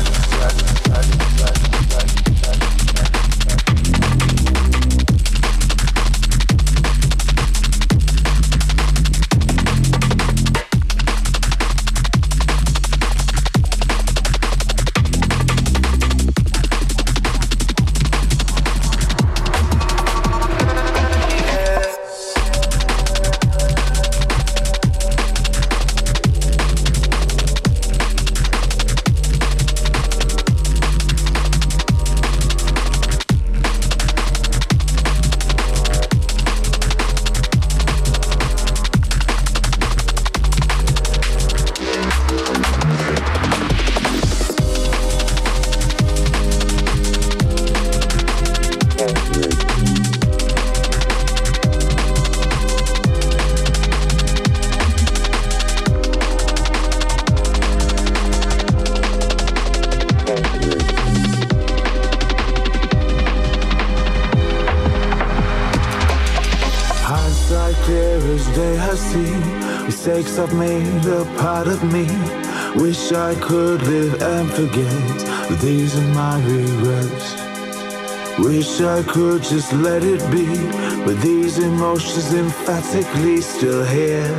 Mistakes I've made a part of me. Wish I could live and forget, but these are my regrets. Wish I could just let it be, but these emotions emphatically still here.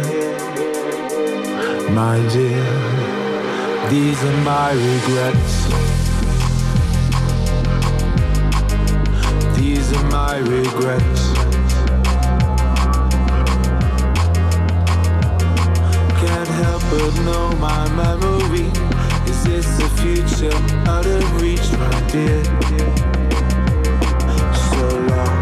My dear, these are my regrets. These are my regrets. But know my memory. Is this the future out of reach, my dear? So long.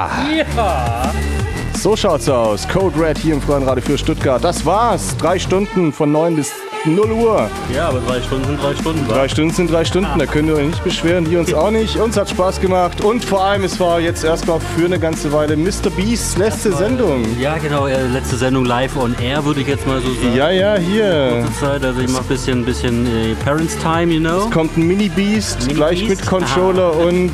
Ja. Ja. So schaut's aus. Code Red hier im Freien Radio für Stuttgart. Das war's. 3 Stunden von 9 bis 0 Uhr. Ja, aber 3 Stunden sind 3 Stunden. 3 Stunden sind 3 Stunden. Da könnt ihr euch nicht beschweren. Die uns auch nicht. Uns hat Spaß gemacht. Und vor allem, es war jetzt erstmal für eine ganze Weile Mr. Beasts letzte Sendung. Ja, genau. Letzte Sendung live on air, würde ich jetzt mal so sagen. Ja, ja, hier. Kurze Zeit. Also ich mache ein bisschen Parents Time, you know. Es kommt ein Mini-Beast, gleich mit Controller und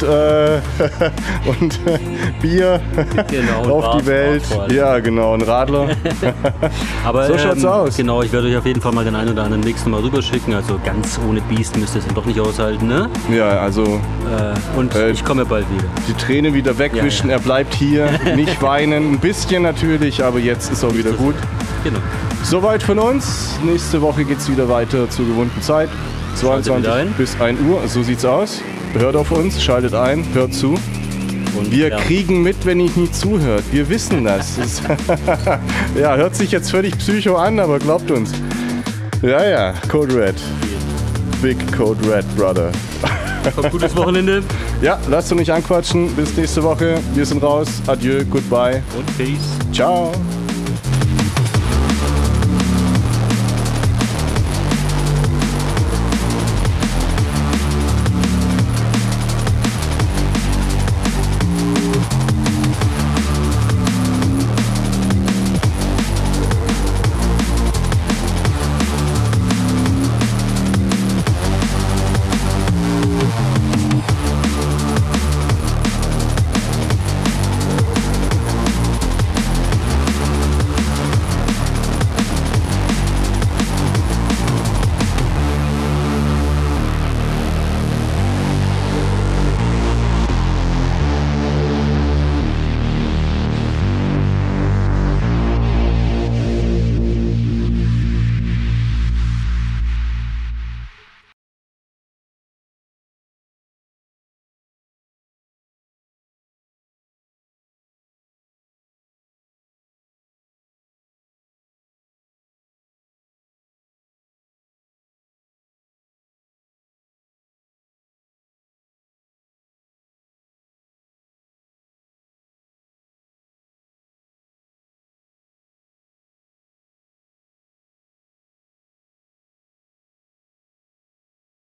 Bier genau, auf die Welt. Ja, genau, ein Radler. Aber so schaut's aus. Genau, ich werde euch auf jeden Fall mal den einen oder anderen Mix nochmal rüberschicken. Also ganz ohne Beast müsst ihr es dann doch nicht aushalten, ne? Ja, also... und ich komme bald wieder. Die Träne wieder wegwischen, Ja. Er bleibt hier, nicht weinen. Ein bisschen natürlich, aber jetzt ist auch wieder gut. Genau. Soweit von uns. Nächste Woche geht's wieder weiter zur gewohnten Zeit. 22 bis 1 Uhr, so sieht's aus. Hört auf uns, schaltet ein, hört zu. Und wir kriegen mit, wenn ihr nicht zuhört. Wir wissen das. Ja, hört sich jetzt völlig psycho an, aber glaubt uns. Ja, ja, Code Red. Big Code Red, Brother. Gutes Wochenende. Ja, lasst euch nicht anquatschen. Bis nächste Woche. Wir sind raus. Adieu, goodbye. Und peace. Ciao.